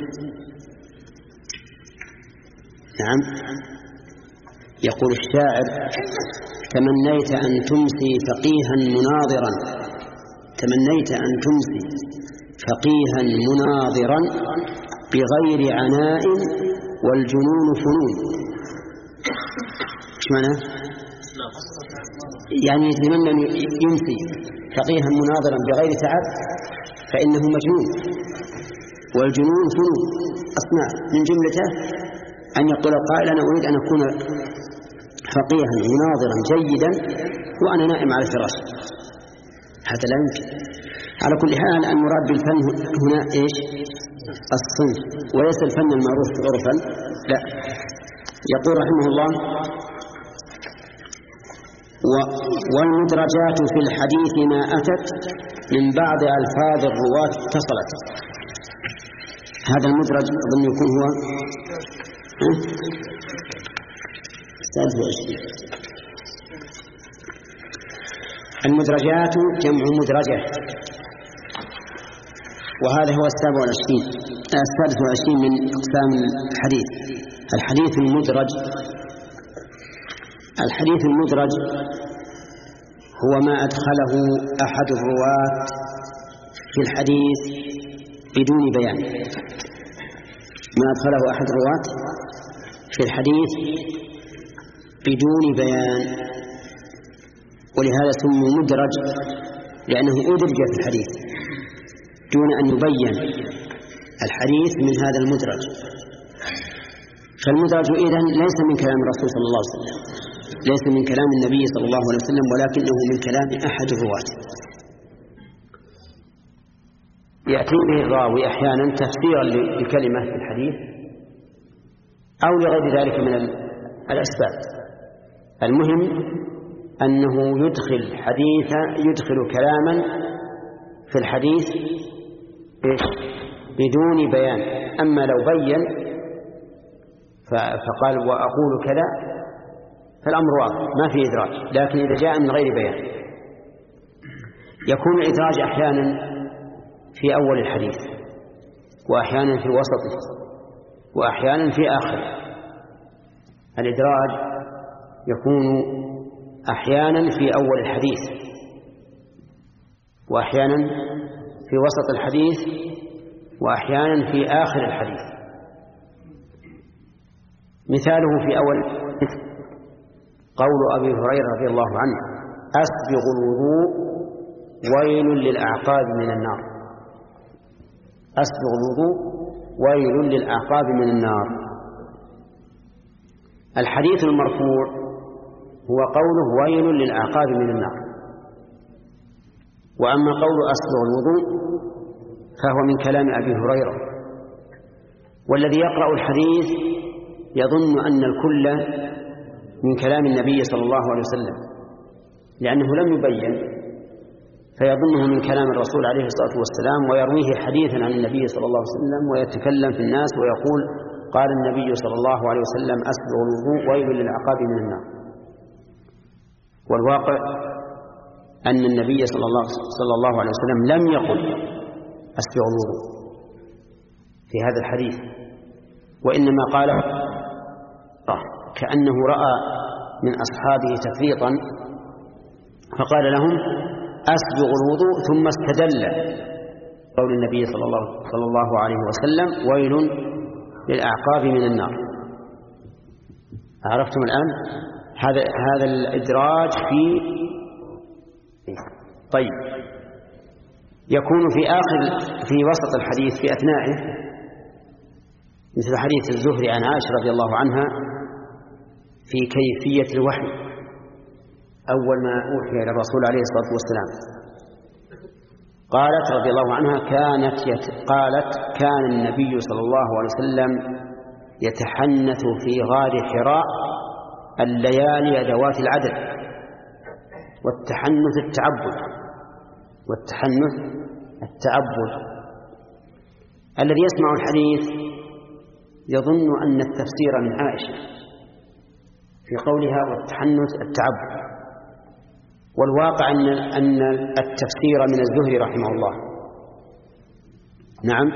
نعم، يقول الشاعر تمنيت أن تمسي فقيها مناظرا تمنيت أن تمسي فقيها مناظرا بغير عناء والجنون فنون. ايش معنى؟ يعني يتمنى أن يمسي فقيها مناظرا بغير تعب فإنه مجنون، والجنون فنون أصنع. من جملته أن يقول القائل أنا أريد أن أكون فقيها مناظرا جيدا وأنا نائم على الفراش، هذا لا يمكن. على كل حال المراد بالفن هنا إيش؟ الصنف، وليس الفن المعروف عرفا، لا. يقول رحمه الله والمدرجات في الحديث ما أتت من بعض ألفاظ الرواة اتصلت. هذا المدرج أظن يكون هو ثلاثة وعشرين. المدرجات جمع مدرجة، وهذا هو السابع والعشرين السادس والعشرين من أقسام الحديث. الحديث المدرج الحديث المدرج هو ما أدخله أحد الرواة في الحديث بدون بيان ما أدخله أحد الرواة في الحديث بدون بيان، ولهذا سمي مدرج لأنه أدرج في الحديث دون أن يبين الحديث من هذا المدرج. فالمدرج إذن ليس من كلام الرسول صلى الله عليه وسلم، ليس من كلام النبي صلى الله عليه وسلم، ولكنه من كلام أحد الرواة. يأتي به الراوي أحيانا تفسيرا لكلمة في الحديث أو لغير ذلك من الأسباب. المهم أنه يدخل حديث يدخل كلاما في الحديث بدون بيان. أما لو بين فقال وأقول كذا فالأمر واضح ما في إدراج، لكن إذا جاء من غير بيان يكون الإدراج أحيانا في أول الحديث، وأحيانا في وسطه، وأحيانا في آخره. الإدراج يكون أحيانا في أول الحديث، وأحيانا في وسط الحديث، وأحيانا في آخر الحديث. مثاله في أول قول أبي هريرة رضي الله عنه أسبغ الوضوء ويل للأعقاب من النار. أسبغ الوضوء ويل للأعقاب من النار. الحديث المرفوع هو قوله ويل للأعقاب من النار. وأما قول أسبغ الوضوء فهو من كلام أبي هريرة، والذي يقرأ الحديث يظن أن الكل من كلام النبي صلى الله عليه وسلم، لأنه لم يبين، فيظنه من كلام الرسول عليه الصلاة والسلام ويرويه حديثا عن النبي صلى الله عليه وسلم ويتكلم في الناس ويقول قال النبي صلى الله عليه وسلم أسبغ الوضوء ويل للعقاب من النار. والواقع أن النبي صلى الله, صلى الله عليه وسلم لم يقل أسبغ الوضوء في هذا الحديث، وإنما قال كأنه رأى من أصحابه تفريطا فقال لهم أسبغ الوضوء، ثم استدل قول النبي صلى الله, صلى الله عليه وسلم ويل للأعقاب من النار. عرفتم الآن؟ هذا هذا الإدراج في طيب يكون في آخر في وسط الحديث في أثنائه، مثل حديث الزهري عن عائشة رضي الله عنها في كيفية الوحي أول ما أوحي إلى الرسول عليه الصلاة والسلام. قالت رضي الله عنها كانت يت... قالت كان النبي صلى الله عليه وسلم يتحنث في غار حراء الليالي ذوات العدد. والتحنث التعبد، والتحنث التعبد. الذي يسمع الحديث يظن أن التفسير من عائشة في قولها والتحنث التعبد، والواقع أن أن التفسير من الزهري رحمه الله. نعم،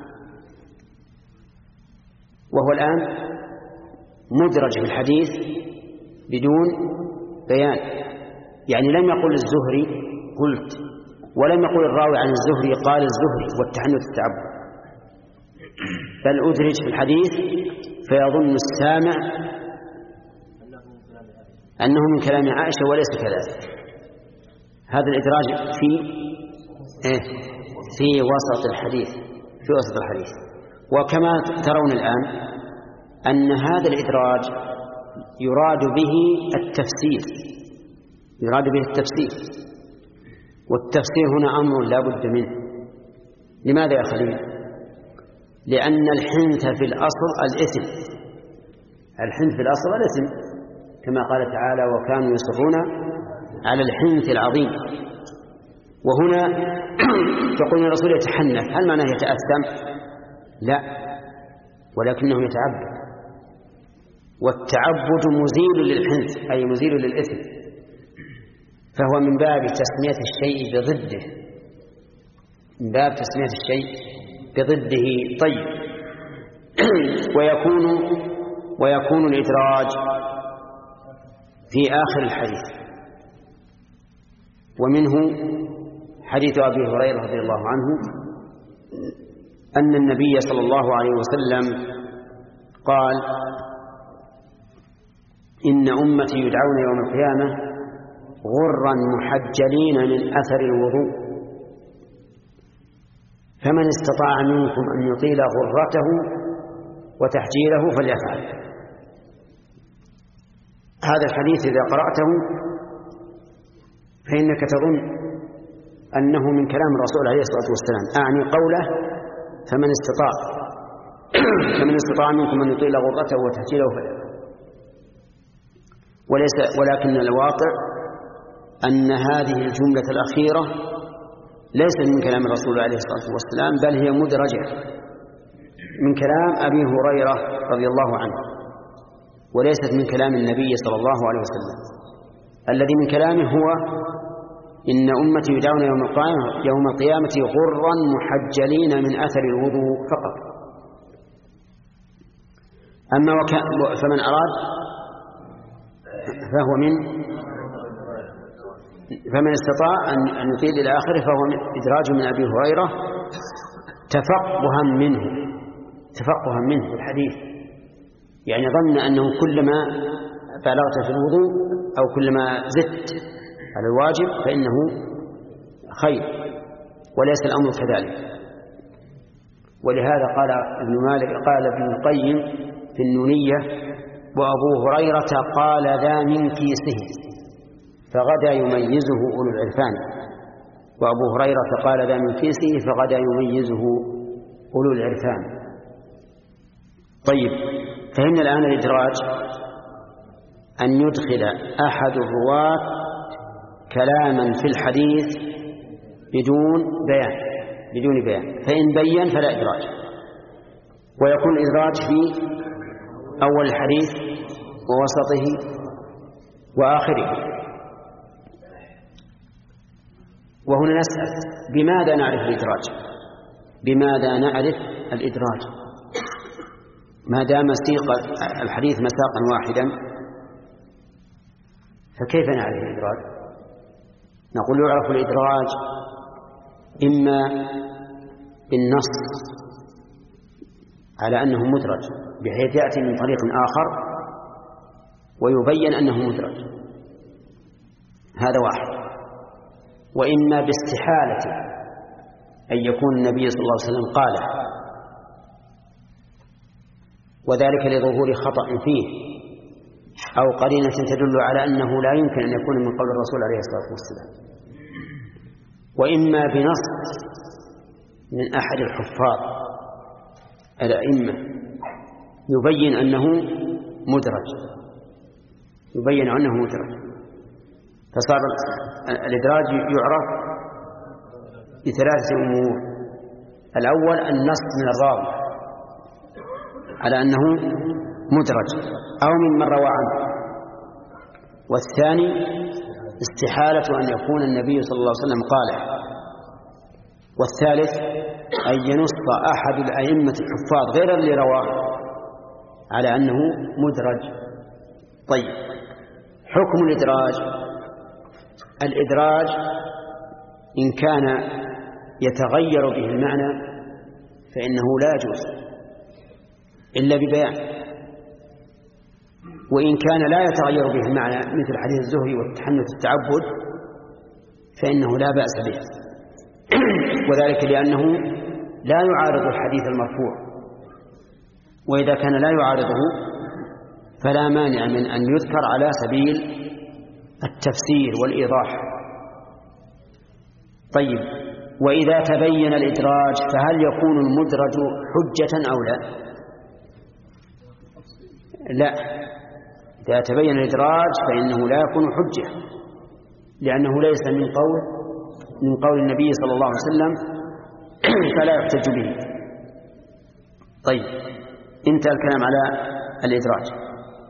وهو الآن مدرج في الحديث بدون بيان، يعني لم يقل الزهري قلت، ولم يقل الراوي عن الزهري قال الزهري والتحنث التعبد، بل أدرج في الحديث فيظن السامع أنه من كلام عائشة وليس كذلك. هذا الإدراج في إيه؟ في وسط الحديث، في وسط الحديث. وكما ترون الآن أن هذا الإدراج يراد به التفسير، يراد به التفسير، والتفسير هنا أمر لا بد منه. لماذا يا خليل؟ لأن الحنث في الأصل الإثم، الحنث في الأصل الإثم، كما قال تعالى وكانوا يصرون على الحنث العظيم. وهنا تقول الرسول يتحنث، هل معناه يتأثم؟ لا، ولكنه يتعبد، والتعبد مزيل للحنث أي مزيل للإثم، فهو من باب تسمية الشيء بضده، من باب تسمية الشيء بضده. طيب، ويكون ويكون الإدراج في آخر الحديث. ومنه حديث أبي هريرة رضي الله عنه أن النبي صلى الله عليه وسلم قال إن أمتي يدعون يوم القيامة غرا محجلين من أثر الوضوء، فمن استطاع منكم أن يطيل غرته وتحجيله فليفعل. هذا الحديث إذا قرأته فإنك تظن أنه من كلام الرسول عليه الصلاة والسلام، أعني قوله فمن استطاع فمن استطاع منكم أن يطيل غرته وتحجيله فليفعل. وليس، ولكن الواقع أن هذه الجملة الأخيرة ليست من كلام الرسول عليه الصلاة والسلام، بل هي مدرجة من كلام أبي هريرة رضي الله عنه، وليست من كلام النبي صلى الله عليه وسلم. الذي من كلامه هو إن أمتي يدعون يوم القيامة يوم القيامة غرا محجلين من أثر الوضوء فقط. أما وك... فمن أراد فهو من فمن استطاع أن يطيل إلى آخره فهو إدراج من أبي هريرة تفقها منه تفقها منه في الحديث، يعني ظن أنه كلما بلغت في الوضوء أو كلما زدت على الواجب فإنه خير، وليس الأمر كذلك. ولهذا قال ابن مالك قال ابن القيم في النونية وأبو هريرة قال ذا من كيسه فغدا يميزه أولو العرفان. وأبو هريرة قال ذا من كيسه فغدا يميزه أولو العرفان. طيب، فهمنا الآن الإدراج أن يدخل أحد الرواة كلاما في الحديث بدون بيان بدون بيان فإن بين فلا إدراج، ويكون الإدراج في أول الحديث ووسطه وآخره. وهنا نسأل بماذا نعرف الإدراج؟ بماذا نعرف الإدراج؟ ما دام سيق الحديث مساقا واحدا فكيف نعرف الإدراج؟ نقول يعرف الإدراج إما بالنص على أنه مدرج بحيث يأتي من طريق آخر ويبين أنه مدرج، هذا واحد. وإما باستحالة أن يكون النبي صلى الله عليه وسلم قاله، وذلك لظهور خطأ فيه أو قرينة تدل على أنه لا يمكن أن يكون من قول الرسول عليه الصلاة والسلام. وإما بنص من أحد الحفاظ الأئمة يبين أنه مدرج يبين أنه مدرج فصار الإدراج يعرف بثلاثة أمور. الأول النص من الراوي على أنه مدرج أو ممن روى عنه، والثاني استحالة أن يكون النبي صلى الله عليه وسلم قاله، والثالث أن ينص أحد الأئمة الحفاظ غير اللي رواه على أنه مدرج. طيب، حكم الإدراج: الإدراج إن كان يتغير به المعنى فإنه لا يجوز إلا ببيان، وإن كان لا يتغير به المعنى مثل حديث الزهري والتحنث التعبد فإنه لا بأس به، وذلك لأنه لا يعارض الحديث المرفوع، وإذا كان لا يعارضه فلا مانع من أن يذكر على سبيل التفسير والإيضاح. طيب، وإذا تبين الإدراج فهل يكون المدرج حجة أو لا؟ لا، إذا تبين الإدراج فإنه لا يكون حجة، لأنه ليس من قول من قول النبي صلى الله عليه وسلم فلا يحتج به. طيب، انتهى الكلام على الإدراج،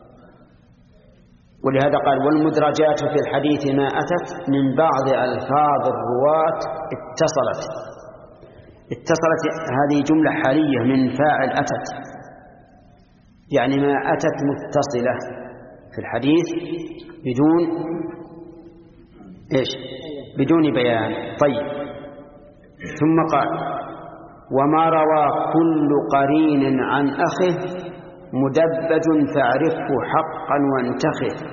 ولهذا قال: والمدرجات في الحديث ما أتت من بعض ألفاظ الرواة اتصلت. اتصلت هذه جملة حالية من فاعل أتت، يعني ما أتت متصلة في الحديث بدون إيش؟ بدون بيان. طيب، ثم قال: وما روى كل قرين عن أخه مدبج فاعرفه حقا وانتخه.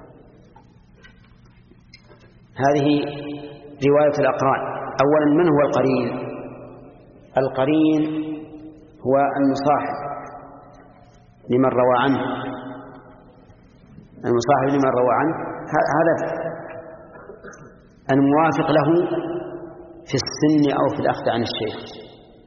هذه رواية الأقران. أولا، من هو القرين؟ القرين هو المصاحب لمن روى عنه المصاحب لمن روى عنه هذا الموافق له في السن أو في الأخذ عن الشيخ.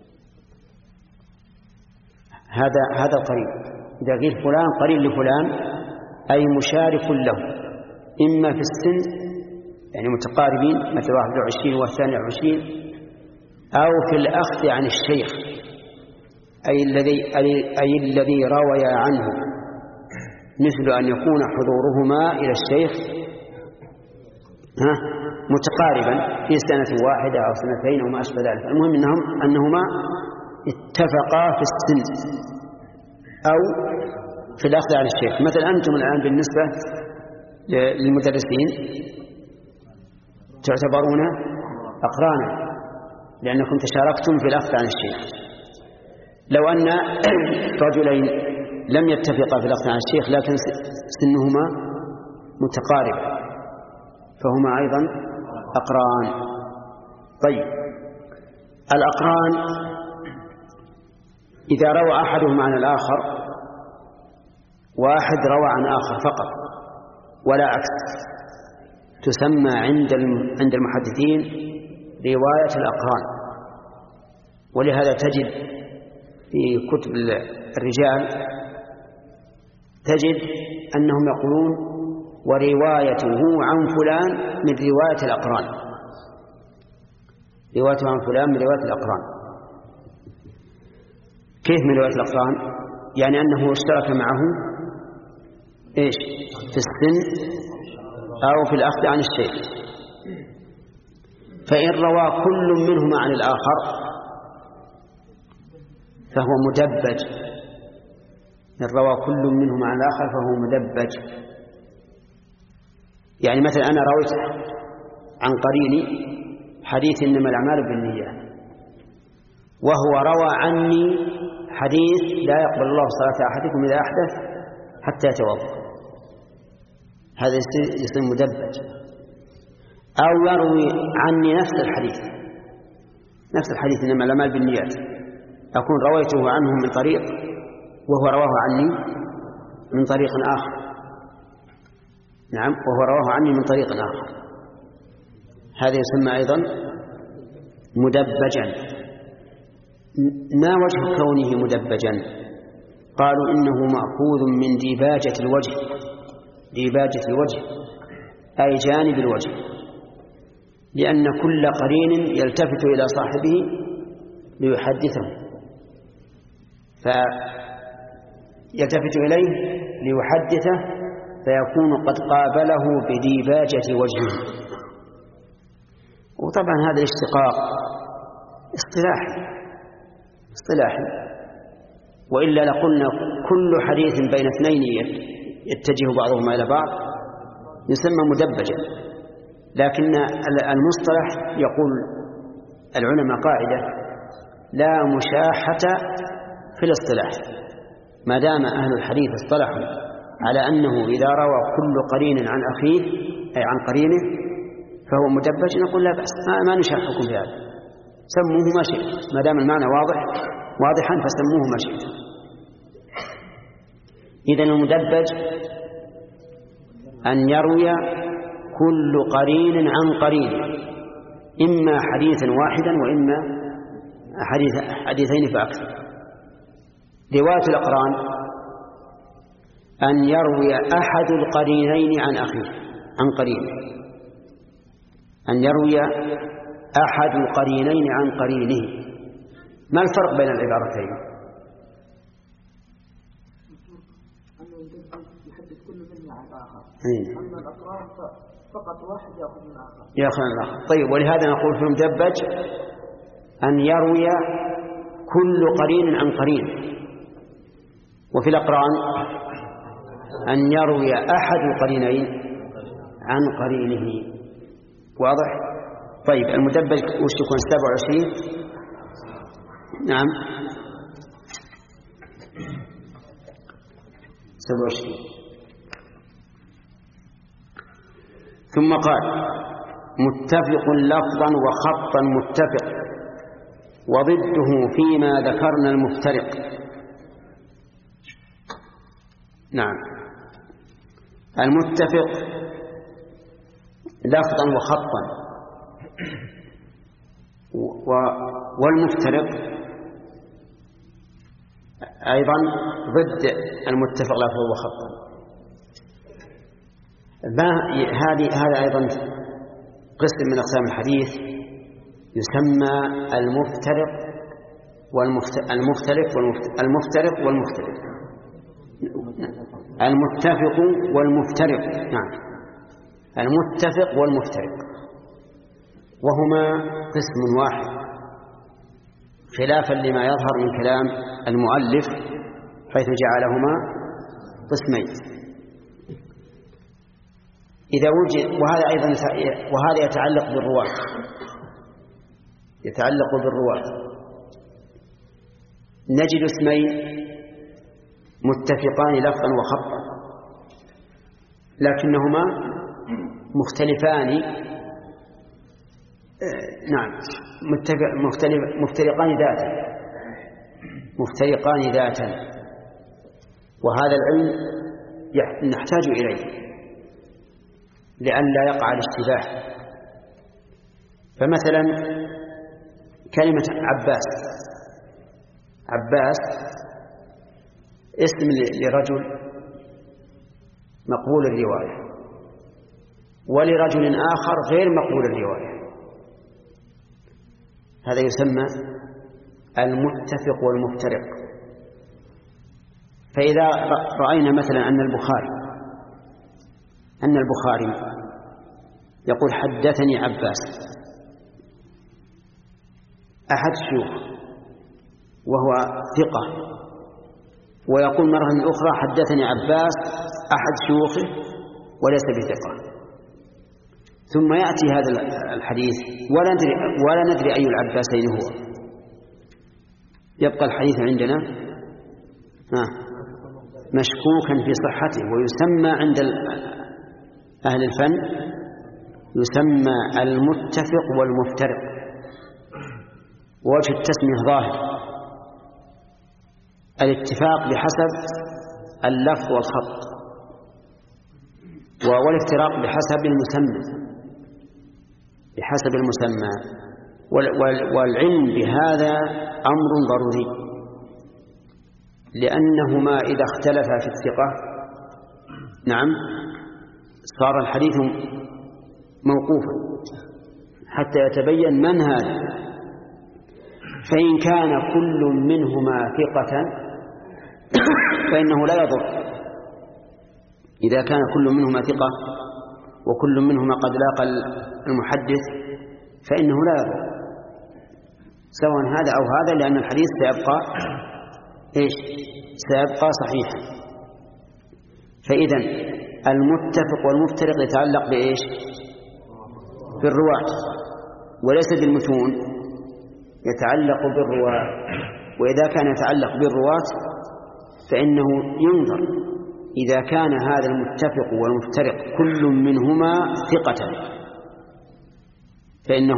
هذا هذا القرين. إذا قيل فلان قرين لفلان أي مشارك له، إما في السن يعني متقاربين مثل واحد وعشرين والثاني وعشرين، أو في الأخذ عن الشيخ أي الذي أي الذي روي عنه، مثل أن يكون حضورهما إلى الشيخ ها متقاربا في سنة واحدة أو سنتين أو ما أشبه ذلك. المهم أنهم أنهما اتفقا في السن أو في الأخذ عن الشيخ. مثلا أنتم الآن بالنسبة للمدرسين تعتبرون أقرانا لأنكم تشاركتم في الأخذ عن الشيخ. لو أن رجلين لم يتفقا في الأخذ عن الشيخ لكن سنهما متقارب فهما أيضا أقران. طيب، الأقران إذا روى أحدهم عن الآخر واحد روى عن آخر فقط ولا عكس، تسمى عند عند المحدثين رواية الأقران. ولهذا تجد في كتب الرجال تجد أنهم يقولون وروايته عن فلان من رواية الأقران، روايته عن فلان من رواية الأقران. كيف من رواية الأقران؟ يعني أنه اشترك معه إيش في السن أو في الأخذ عن الشيء. فإن روى كل منهما عن الآخر فهو مدبج، إن روى كل منهما عن الآخر فهو مدبج. يعني مثلا أنا رويت عن قريني حديث إنما الأعمال بالنيات، وهو روى عني حديث لا يقبل الله صلاة أحدكم إذا أحدث حتى يتوضأ، هذا يصير مدبج. أو يروي عني نفس الحديث نفس الحديث إنما الأعمال بالنيات، أكون رويته عنه من طريق وهو رواه عني من طريق آخر. نعم، وهو رواه عني من طريق آخر، هذا يسمى أيضا مدبجا. ما وجه كونه مدبجا؟ قالوا إنه مأخوذ من ديباجة الوجه، ديباجة الوجه أي جانب الوجه، لأن كل قرين يلتفت إلى صاحبه ليحدثه، فيلتفت إليه ليحدثه فيكون قد قابله بديباجة وجهه. وطبعا هذا الاشتقاق اصطلاحي اصطلاحي وإلا لقلنا كل حديث بين اثنين يتجه بعضهما إلى بعض يسمى مدبجا. لكن المصطلح يقول العلماء قاعدة لا مشاحة في الاصطلاح، ما دام أهل الحديث اصطلحوا على أنه إذا روى كل قرين عن أخيه أي عن قرينه فهو مدبج، نقول لا بأس، ما نشاحكم في هذا، سموه ما شئت، ما دام المعنى واضح واضحا فسموه ما شئت. إذن المدبج أن يروي كل قرين عن قرين، إما حديثا واحدا وإما حديث حديثين فأكثر. رواية الأقران أن يروي أحد القرينين عن أخيه عن قرينه، أن يروي أحد القرينين عن قرينه. ما الفرق بين العبارتين؟ يحدث كل منه عن آخر، أيه. أما الأقران فقط واحد يأخذ من آخر يأخذ من آخر. طيب، ولهذا نقول في المدبج أن يروي كل قرين عن قرين، وفي الأقران أن يروي أحد القرينين عن قرينه. واضح؟ طيب، المدبج وش يكون؟ سبعة وعشرين. نعم، سبعة وعشرين. ثم قال متفق لفظا وخطا متفق، وضده فيما ذكرنا المفترق. نعم، المتفق لفظا وخطا، والمفترق أيضا ضد المتفق لفظا وخطا. هذه أيضا قسم من أقسام الحديث يسمى المفترق والمختلف المفترق والمختلف، المتفق والمفترق. نعم، المتفق والمفترق، وهما قسم واحد خلافا لما يظهر من كلام المؤلف حيث جعلهما قسمين. إذا وجد، وهذا أيضا وهذا يتعلق بالرواة يتعلق بالرواة نجد اسمين متفقان لفظا وخطا، لكنهما مختلفان. نعم، مختلف مفترقان ذاتا مفترقان ذاتا وهذا العلم نحتاج إليه لئلا يقع الاشتباه. فمثلا كلمة عباس، عباس اسم لرجل مقبول الرواية، ولرجل آخر غير مقبول الرواية، هذا يسمى المتفق والمفترق. فإذا رأينا مثلا أن البخاري أن البخاري يقول حدثني عباس أحد شيوخ وهو ثقة، ويقول مرة أخرى حدثني عباس أحد شيوخه وليس بثقة، ثم يأتي هذا الحديث ولا ندري, ولا ندري أي العباسين هو، يبقى الحديث عندنا مشكوكا في صحته، ويسمى عند أهل الفن يسمى المتفق والمفترق، ووجه التسمية ظاهر، الاتفاق بحسب اللفظ والخط، والافتراق بحسب المسمى بحسب المسمى والعلم بهذا أمر ضروري، لأنهما إذا اختلفا في الثقة نعم صار الحديث موقوفا حتى يتبين من هذا. فإن كان كل منهما ثقة فإنه لا يضر، إذا كان كل منهما ثقة وكل منهما قد لاقى المحدث فإنه لا يضر سواء هذا أو هذا، لأن الحديث سيبقى إيش؟ سيبقى صحيحا. فإذا المتفق والمفترق يتعلق بإيش؟ بالرواة وليس بالمتون، يتعلق بالرواة، وإذا كان يتعلق بالرواة فإنه ينظر إذا كان هذا المتفق والمفترق كل منهما ثقة فإنه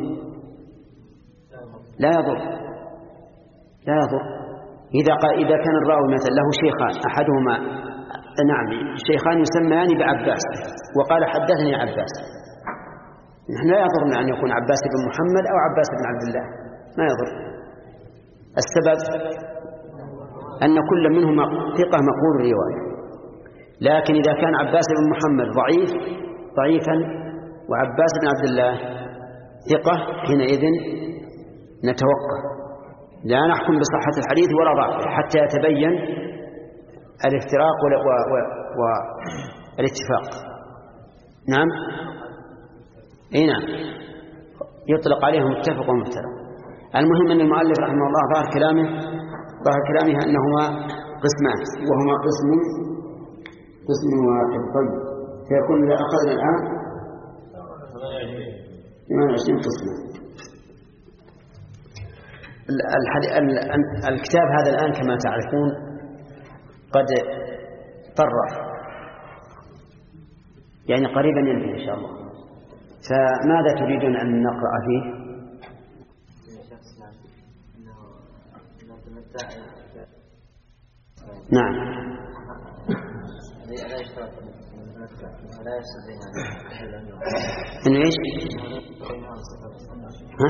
لا يضر لا يضر إذا إذا كان الراوي مثلا له شيخان أحدهما نعم شيخان يسميان بعباس وقال حدثني عباس، نحن لا يضرنا أن يكون عباس بن محمد أو عباس بن عبد الله، ما يضر. السبب أن كل منهما ثقة مقبول الرواية، لكن إذا كان عباس بن محمد ضعيف ضعيفا وعباس بن عبد الله ثقة حينئذ نتوقف، لا نحكم بصحة الحديث ولا ضعفه حتى يتبين الافتراق والاتفاق. نعم اي نعم يطلق عليهم متفق ومفترق. المهم أن المؤلف رحمه الله ظاهر كلامه ظاهر كلامه أنهما قسمان وهما قسم قسم واحد. طيب فيكون إذا أخذنا الآن ثمانية وعشرين قسما. الكتاب هذا الآن كما تعرفون قد طرف، يعني قريبا ينتهي إن شاء الله، فماذا تريدون أن نقرأ فيه؟ نعم إنه إيش؟ ها؟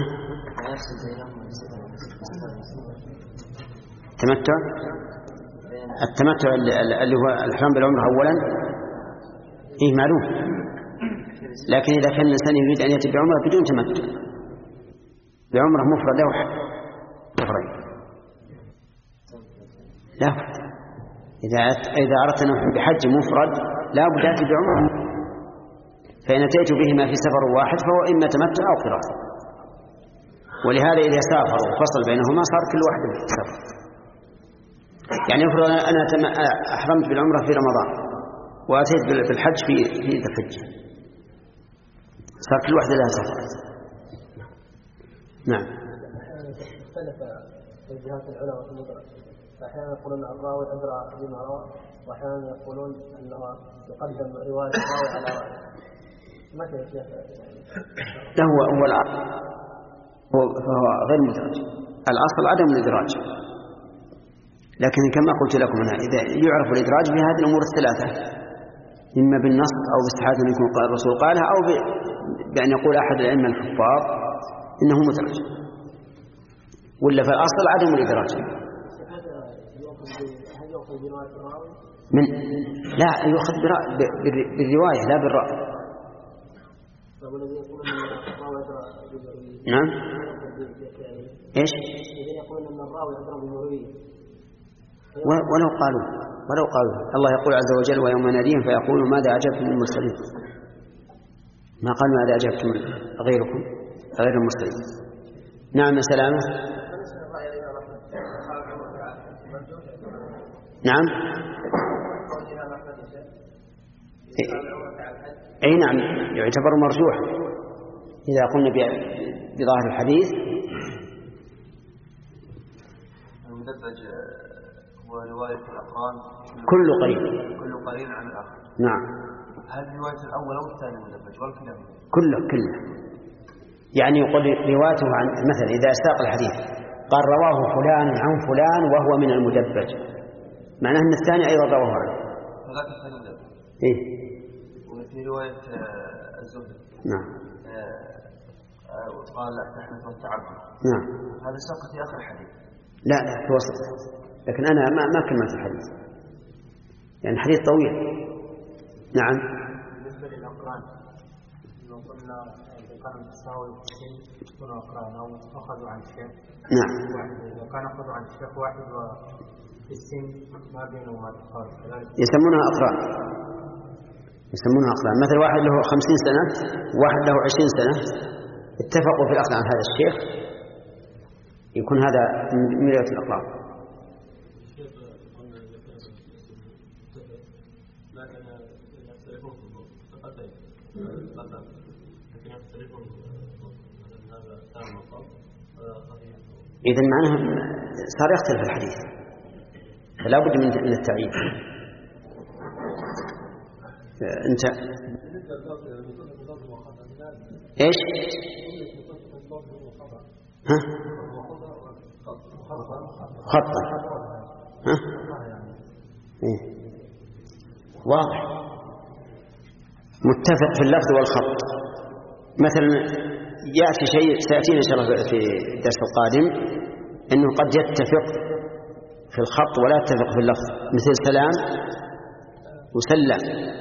التمتع التمتع اللي هو الإحرام بالعمرة أولا إيه معلوم، لكن إذا كان الإنسان يريد أن يأتي بعمرة بدون تمتع بعمرة مفردة وحفرين لا، إذا إذا أردت أن بحج مفرد لا بد أتي بعمرة، فإن أتيت بهما في سفر واحد فهو إما تمتع أو قران. ولهذا إذا سافر وفصل بينهما صار كل واحد في سفر. يعني افرض أنا أحرمت بالعمرة في رمضان وأتيت بالحج في في ذي الحجة، صار كل واحدة لها سفر. نعم. اختلف توجيهات العلماء في المدرك، فأحيانا يقولون الراوي أدرى بما روى، وأحيانا يقولون أنه يقدم رواية الراوي على رواية. متى يا شيخ؟ لا هو هو الأصل فهو غير مدرج، الأصل عدم الإدراج، لكن كما قلت لكم أنا إذا يعرف الإدراج بهذه الأمور الثلاثة، إما بالنص أو باستحالة أن يكون قال الرسول قالها، أو بأن يقول أحد الأئمة الحفاظ إنه مدرج، ولا في الأصل عدم الإدراج. من لا يؤخذ بالرواية لا بالرأي. نعم إيش؟ ولو قالوا ولو قالوا الله يقول عز وجل ويوم يناديهم فيقولوا ماذا أجبتم المرسلين، ما قال ماذا أجبتم غيركم غير المرسلين. نعم سلامة. نعم أي نعم يعتبر مرجوح إذا قلنا بظاهر الحديث. المدبج هو رواية الأقران كل قريب كل قرين عن الآخر. نعم. هل رواية الأول أو الثاني المدبج والكلام كله كله يعني يقول روايته عن مثلا إذا ساق الحديث قال رواه فلان عن فلان وهو من المدبج، معناه أن الثاني أيضا رواه عنه. هذاك الثاني مدبج. إيه. وفي رواية الزهد نعم قال التحنث والتعبد. نعم. هذا ساق في آخر الحديث. لا لا في وسط، لكن أنا ما ما كملت الحديث يعني الحديث طويل. نعم. بالنسبة للأقران لو قلنا إذا كان تساوي الشيء يكونوا أقران أو أخذوا عن الشيخ. نعم. إذا كان أخذوا عن الشيخ واحد وفي السن ما بينهما تقارب يسمونها أقران، يسمونها أقران. مثل واحد له خمسين سنة وواحد له عشرين سنة اتفقوا في الأخذ عن هذا الشيخ، يكون هذا من رواية الأقران. إذا معناه صار يختلف الحديث، فلا بد من التعيين. أنت إيش؟ ها؟ خطا. ها؟ إيه؟ واضح متفق في اللفظ والخط. مثلا يأتي شيء سيأتينا إن شاء الله في الدرس القادم أنه قد يتفق في الخط ولا يتفق في اللفظ، مثل سلام وسلم،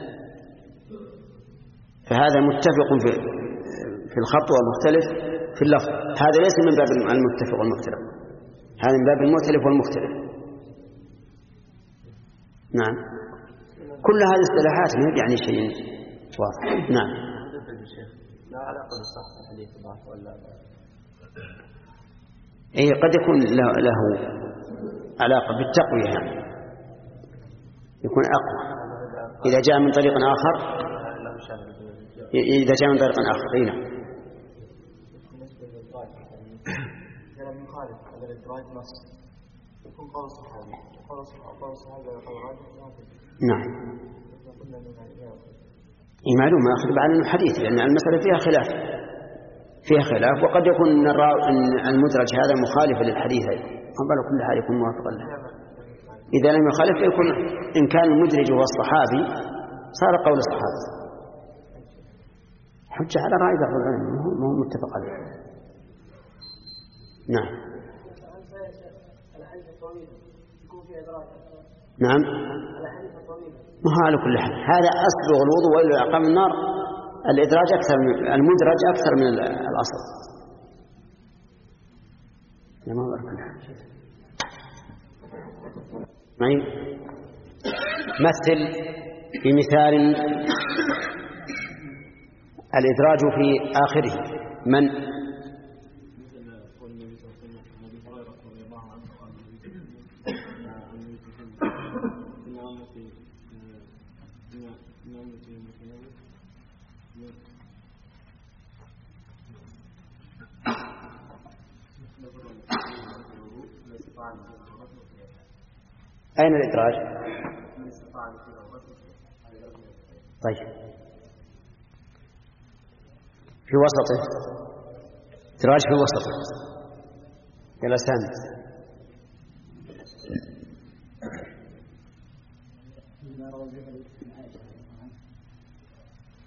فهذا متفق في في الخط ومختلف في اللفظ. هذا ليس من باب المتفق والمختلف، هذا من باب المختلف والمختلف. نعم. كل هذه الاصطلاحات يعني شيء واضح. نعم. لا علاقة بالصحة الحديث ضعف ولا أي قد يكون له, له علاقة بالتقوية، يعني يكون أقوى إذا جاء من طريق آخر، إذا جاء من طريق آخر. أي نعم. بالنسبة للإدراج كلام يخالف هذا الإدراج نص يكون قول الصحابي قول الصحابي قول راجح. نعم. إيه معلومة أخذ بعد الحديث، لأن المسألة فيها خلاف فيها خلاف وقد يكون أن المدرج هذا مخالف للحديث، قبل كل حال يكون موافقا له. إذا لم يخالف يكون إن كان المدرج هو الصحابي صار قول الصحابي حجة على رأي بعض العلم، ما هو متفق عليه. نعم. نعم. ما هو على كل حال هذا أسبغ الوضوء وإلا أقام النار. الإدراج أكثر من المدرج أكثر من الأصل. ما هو على كل حال. معي مثل بمثال الإدراج في آخره. من أين الإدراج؟ طيب في وسطه، إدراج في وسطه. يلا سامي.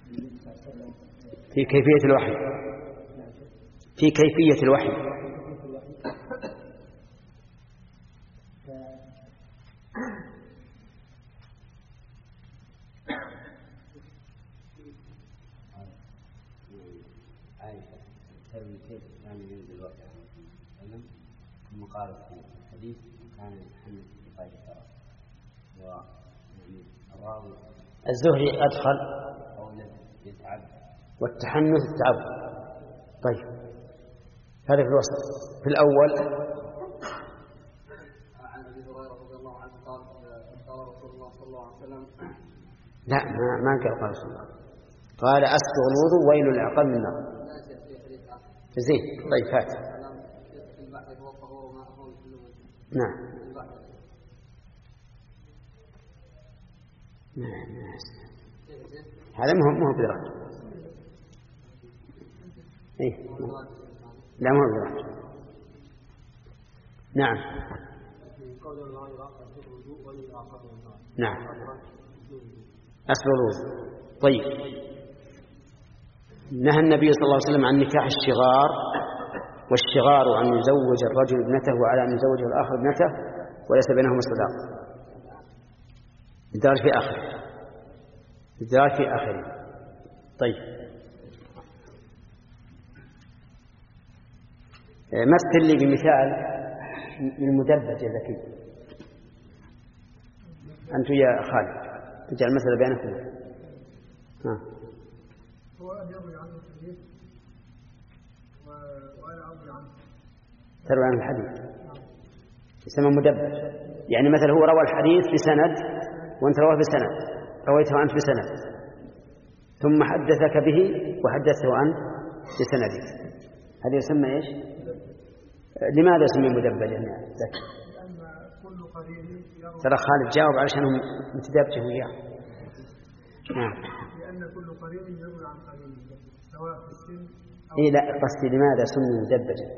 في كيفية الوحي في كيفية الوحي قال في الحديث كان يتحمل في قيد الشرع ويعني الراوي الزهري أدخل يتعب والتحنث التعب. طيب هذا في الوسط. في الأول عن أبي هريرة رضي الله عنه قال قال رسول الله صلى الله عليه وسلم لا ما ما قال قال رسول الله قال أسبغ الوضوء ويل العقل من النار. زين طيب فات. نعم نعم هذا مهم مهم بدرجة. إيه لا مهم بدرجة. نعم نعم أسبغ الوضوء. طيب نهى النبي صلى الله عليه وسلم عن نكاح الشغار، والشغار أن يزوج الرجل ابنته وعلى أن يزوج الآخر ابنته وليس بينهما صداق. الدرج في آخر الدرج في آخره. طيب مثل لي بمثال المدبج يا ذكي أنت يا خالد اجعل مثل بينكم. ها هو أن يروي عنه الحديث وأنا أروي عنه تروي عن الحديث يسمى مدبج. يعني مثلا هو روى الحديث بسند وأنت رواه بسند، رويته أنت بسند ثم حدثك به وحدثته أنت بسندك. هذا يسمى إيش؟ لماذا يسمى مدبجا يعني ذكي؟ ترى خالد جاوب علشانهم متدبجه وياه. نعم لأن كل قرين يروي عن قرين سواء في السن أو إيه لا قصدي لماذا سمي مدبجا؟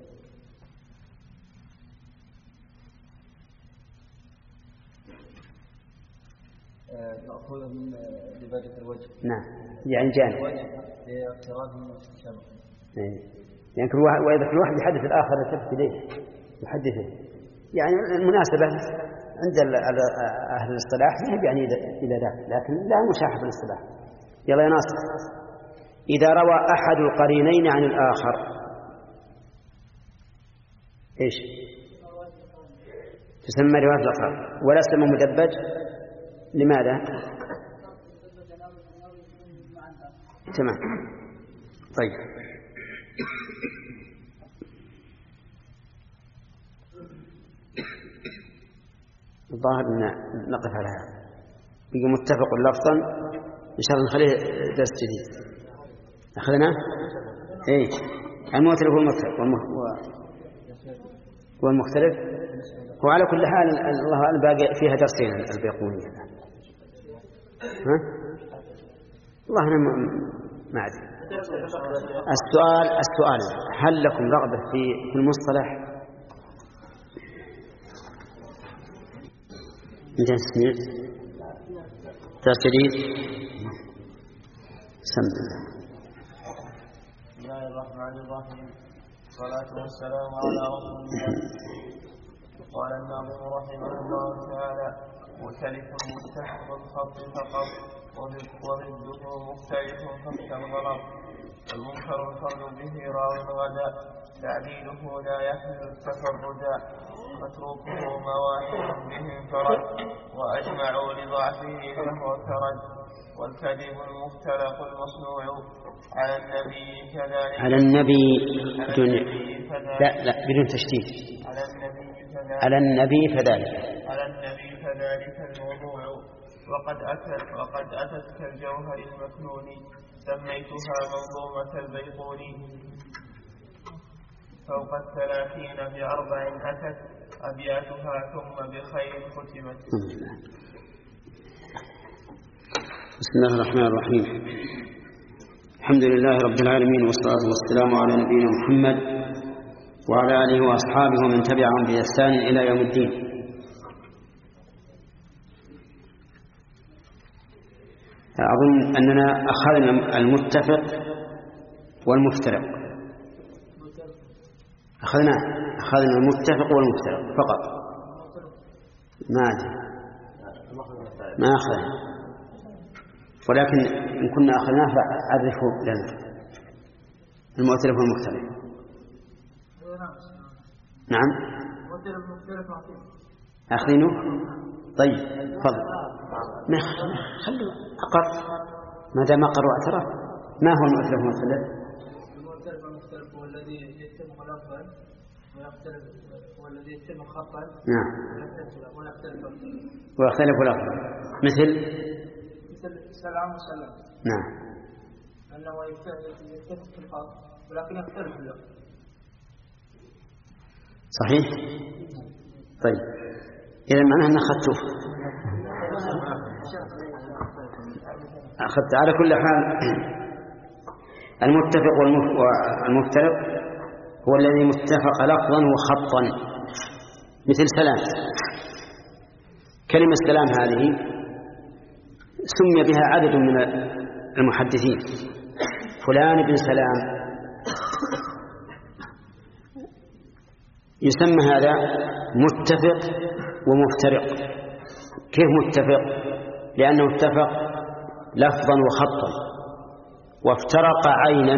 مأخوذ من دباجة الوجه. نعم يعني جانب لاقتراب من الشمس. يعني كل واحد وإذا كل واحد يحدث الآخر يلتفت إليه يحدثه. يعني المناسبة عند أهل الاصطلاح ما هي يعني إلى ذلك، لكن لا مشاحة في الاصطلاح. يلا يا ناصر إذا روى أحد القرينين عن الآخر إيش تسمى رواية الأخر ولا تسمى مدبج. لماذا؟ تمام. طيب الظاهر أن نقف على هذا. بقي متفق لفظا إن شاء الله نخليه درس جديد. أخذنا إيه المختلف والمختلف والمختلف. وعلى كل حال الله أعلم باقي فيها درسين البيقونية. ها الله أنا ما أدري. السؤال السؤال هل لكم رغبة في في المصطلح؟ أنت تسمع درس جديد. سم الله. بسم الله الرحمن الرحيم. الصلاة والسلام على رسول الله. قال الناظم رحمه الله تعالى: مختلف متفق الخط فقط وضده مختلف خط الغلط. المنكر الفرد به راو غدا تعديله لا يحمل التفردا. متروكه مواحد به انفرد وأجمعوا لضعفه فهو كرد. والكذب المختلق المصنوع على النبي كذلك على النبي بدون لا لا بدون تشديد على النبي كذلك على النبي فذلك على النبي كذلك الموضوع. وقد أتت وقد أتت كالجوهر المكنون سميتها منظومة البيقون. فوق الثلاثين بأربع أتت أبياتها ثم بخير ختمت. بسم الله الرحمن الرحيم. الحمد لله رب العالمين والصلاة والسلام على نبينا محمد وعلى آله وأصحابه ومن تبعهم بإحسان إلى يوم الدين. أظن أننا أخذنا المتفق والمفترق. أخذنا أخذنا المتفق والمفترق فقط. ما أدري ما أخذنا، ولكن إن كنا أخذناه فعرفوا لنا المؤتلف والمختلف. نعم أخذينه. طيب فضل ما خلوا أقر ما دام أقر واعترف. ما هو المؤتلف والمختلف؟ المؤتلف والمختلف هو الذي يتم لفظا ويختلف، هو الذي يتم خطا نعم ويختلف ويختلف لفظا، مثل مثل سلام وسلام. نعم أنه يتفق في الخط ولكن يختلف اللفظ. صحيح. طيب إذا معناه أن أخذته أخذت. على كل حال المتفق والمفترق هو الذي متفق لفظا وخطا، مثل سلام. كلمة سلام هذه سمي بها عدد من المحدثين، فلان بن سلام. يسمى هذا متفق ومفترق. كيف متفق؟ لأنه اتفق لفظا وخطا، وافترق عينا،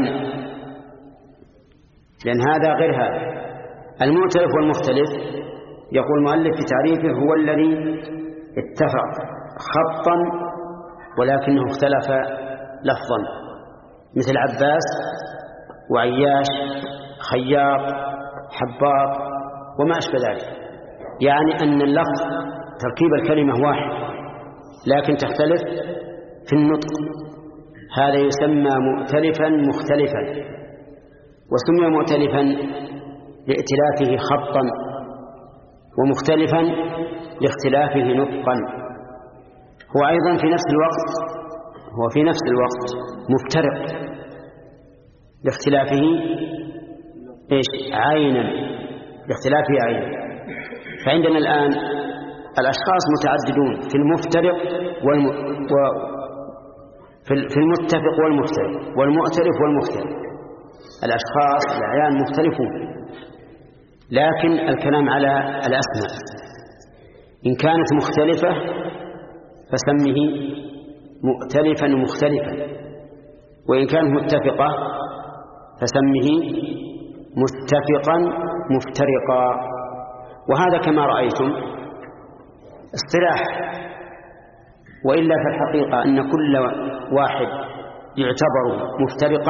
لأن هذا غير هذا. المؤتلف والمختلف يقول المؤلف في تعريفه هو الذي اتفق خطا ولكنه اختلف لفظا، مثل عباس وعياش، خياط، حباط وما أشبه ذلك. يعني أن اللفظ تركيب الكلمة واحد لكن تختلف في النطق، هذا يسمى مؤتلفا مختلفا. وسمي مؤتلفا لائتلافه خطا، ومختلفا لاختلافه نطقا. هو أيضا في نفس الوقت هو في نفس الوقت مفترق لاختلافه إيش عينا، لاختلافه عينا. فعندنا الآن الأشخاص متعددون في المفترق والم... و... في المتفق والمفترق والمؤتلف والمختلف. الأشخاص الأعيان مختلفون، لكن الكلام على الأسماء. إن كانت مختلفة فسمه مؤتلفا مختلفا، وإن كانت متفقة فسمه متفقا مفترقا. وهذا كما رأيتم اصطلاح، وإلا في الحقيقة أن كل واحد يعتبر مفترقا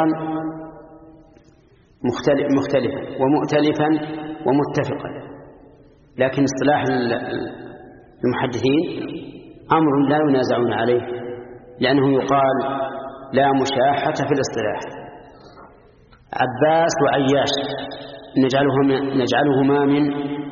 مختلفا ومؤتلفا ومتفقا. لكن اصطلاح المحدثين أمر لا ينازعون عليه، لأنه يقال لا مشاحة في الاصطلاح. عباس وعياش نجعلهما, نجعلهما من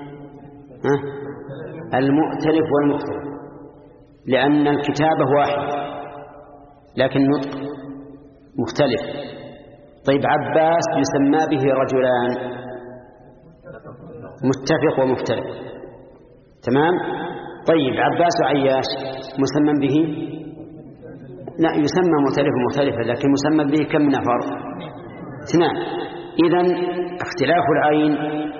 المؤتلف والمختلف، لأن الكتابة واحد لكن النطق مختلف. طيب عباس يسمى به رجلان، متفق ومختلف، تمام. طيب عباس وعياش مسمى به لا يسمى مختلف ومختلفة، لكن مسمى به كم نفر؟ اثنان. إذن اختلاف العين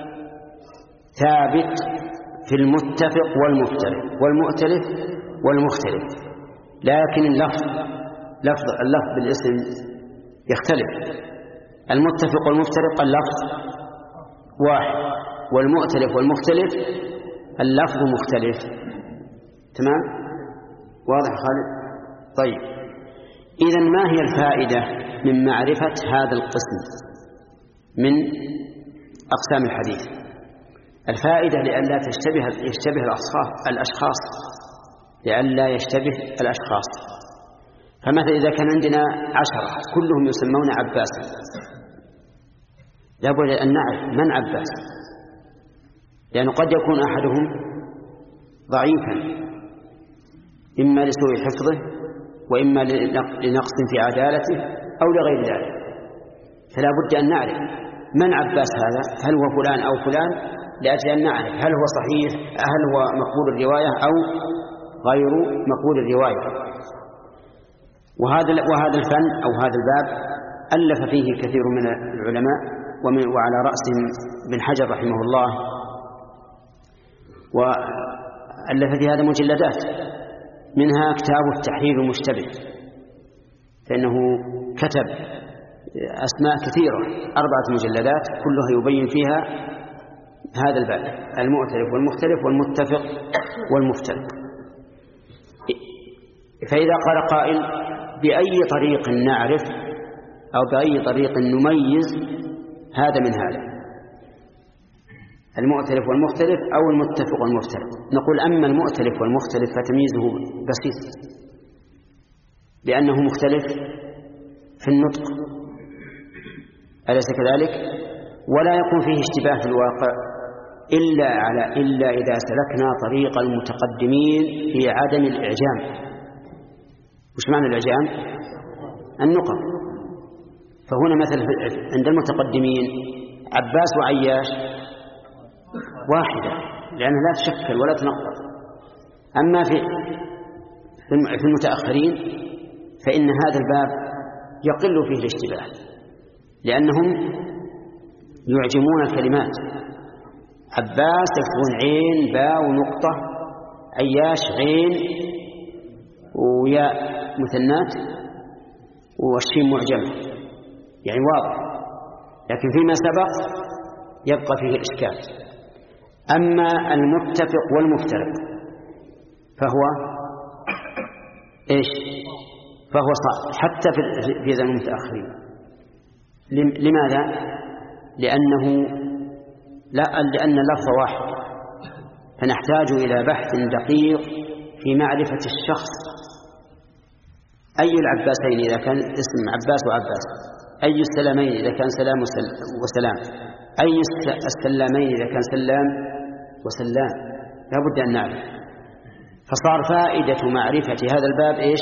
ثابت في المتفق والمفترق والمؤتلف والمختلف، لكن اللفظ لفظ اللفظ بالاسم يختلف. المتفق والمفترق اللفظ واحد، والمؤتلف والمختلف اللفظ مختلف. تمام؟ واضح خالد؟ طيب إذن ما هي الفائدة من معرفة هذا القسم من أقسام الحديث؟ الفائدة لئلا تشتبه يشتبه الأشخاص الأشخاص لئلا يشتبه الأشخاص. فمثلا إذا كان عندنا عشرة كلهم يسمون عباسا، لابد أن نعرف من عباس، لأنه قد يكون أحدهم ضعيفا إما لسوء حفظه وإما لنقص في عدالته أو لغير ذلك، فلا بد أن نعرف من عباس هذا، هل هو فلان أو فلان، لأجل أن نعرف هل هو صحيح، هل هو مقبول الرواية أو غير مقبول الرواية. وهذا وهذا الفن أو هذا الباب ألف فيه كثير من العلماء، وعلى رأسهم ابن حجر رحمه الله، وألف في هذا مجلدات، منها كتاب التحرير المشتبه، فإنه كتب أسماء كثيرة، أربعة مجلدات كلها يبين فيها هذا الباب: المؤتلف والمختلف والمتفق والمفترق. فإذا قال قائل: بأي طريق نعرف أو بأي طريق نميز هذا من هذا، المؤتلف والمختلف أو المتفق والمفترق؟ نقول: أما المؤتلف والمختلف فتمييزه بسيط، لأنه مختلف في النطق، أليس كذلك؟ ولا يكون فيه اشتباه في الواقع إلا على إلا إذا سلكنا طريق المتقدمين في عدم الإعجام. وش معنى الإعجام؟ النقط. فهنا مثل عند المتقدمين عباس وعياش واحدة، لأنها لا تشكل ولا تنقط. أما في في المتأخرين فإن هذا الباب يقل فيه الاشتباه، لأنهم يعجمون الكلمات. عباس يكتبون عين باء ونقطة، عياش عين وياء مثنات والشين معجمة، يعني واضح. لكن فيما سبق يبقى فيه الإشكال. أما المتفق والمفترق فهو إيش؟ فهو صعب حتى في زمن المتأخرين. لماذا؟ لأنه لا لأن اللفظ واحد، فنحتاج إلى بحث دقيق في معرفة الشخص. أي العباسين إذا كان اسم عباس وعباس، أي السلامين إذا كان سلام وسلام، أي السلامين إذا كان سلام وسلام، لا بد أن نعرف. فصار فائدة معرفة هذا الباب إيش؟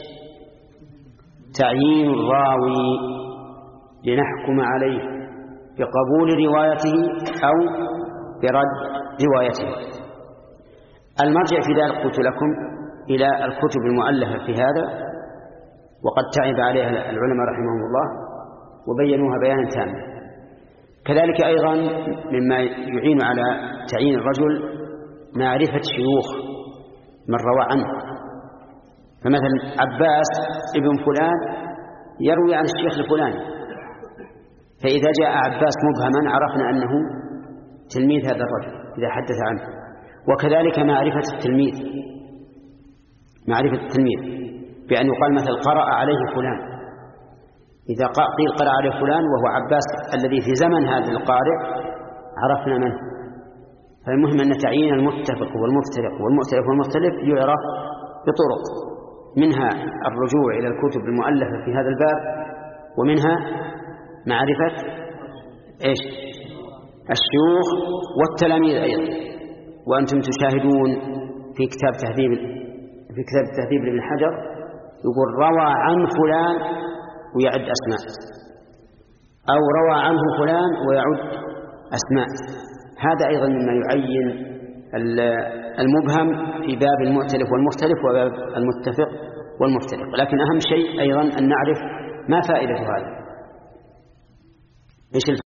تعيين الراوي لنحكم عليه بقبول روايته أو برد روايته. المرجع في ذلك قلت لكم إلى الكتب المؤلفة في هذا، وقد تعب عليها العلماء رحمهم الله وبينوها بيانا تاما. كذلك أيضا مما يعين على تعيين الرجل معرفة شيوخ من روى عنه. فمثلا عباس ابن فلان يروي عن الشيخ الفلاني، فإذا جاء عباس مبهما عرفنا أنه تلميذ هذا الرجل إذا حدث عنه. وكذلك معرفة التلميذ، معرفة التلميذ بأن يقال مثل قرأ عليه فلان، إذا قيل قرأ عليه فلان وهو عباس الذي في زمن هذا القارئ عرفنا منه. فالمهم أن تعيين المتفق والمفترق والمؤتلف والمختلف يعرف بطرق، منها الرجوع إلى الكتب المؤلفة في هذا الباب، ومنها معرفة إيش؟ الشيوخ والتلاميذ أيضا. وأنتم تشاهدون في كتاب تهذيب في كتاب التهذيب لابن حجر يقول روى عن فلان ويعد أسماء، أو روى عنه فلان ويعد أسماء. هذا أيضا مما يعين المبهم في باب المؤتلف والمختلف وباب المتفق والمفترق. لكن أهم شيء أيضا أن نعرف ما فائدة هذا، إيش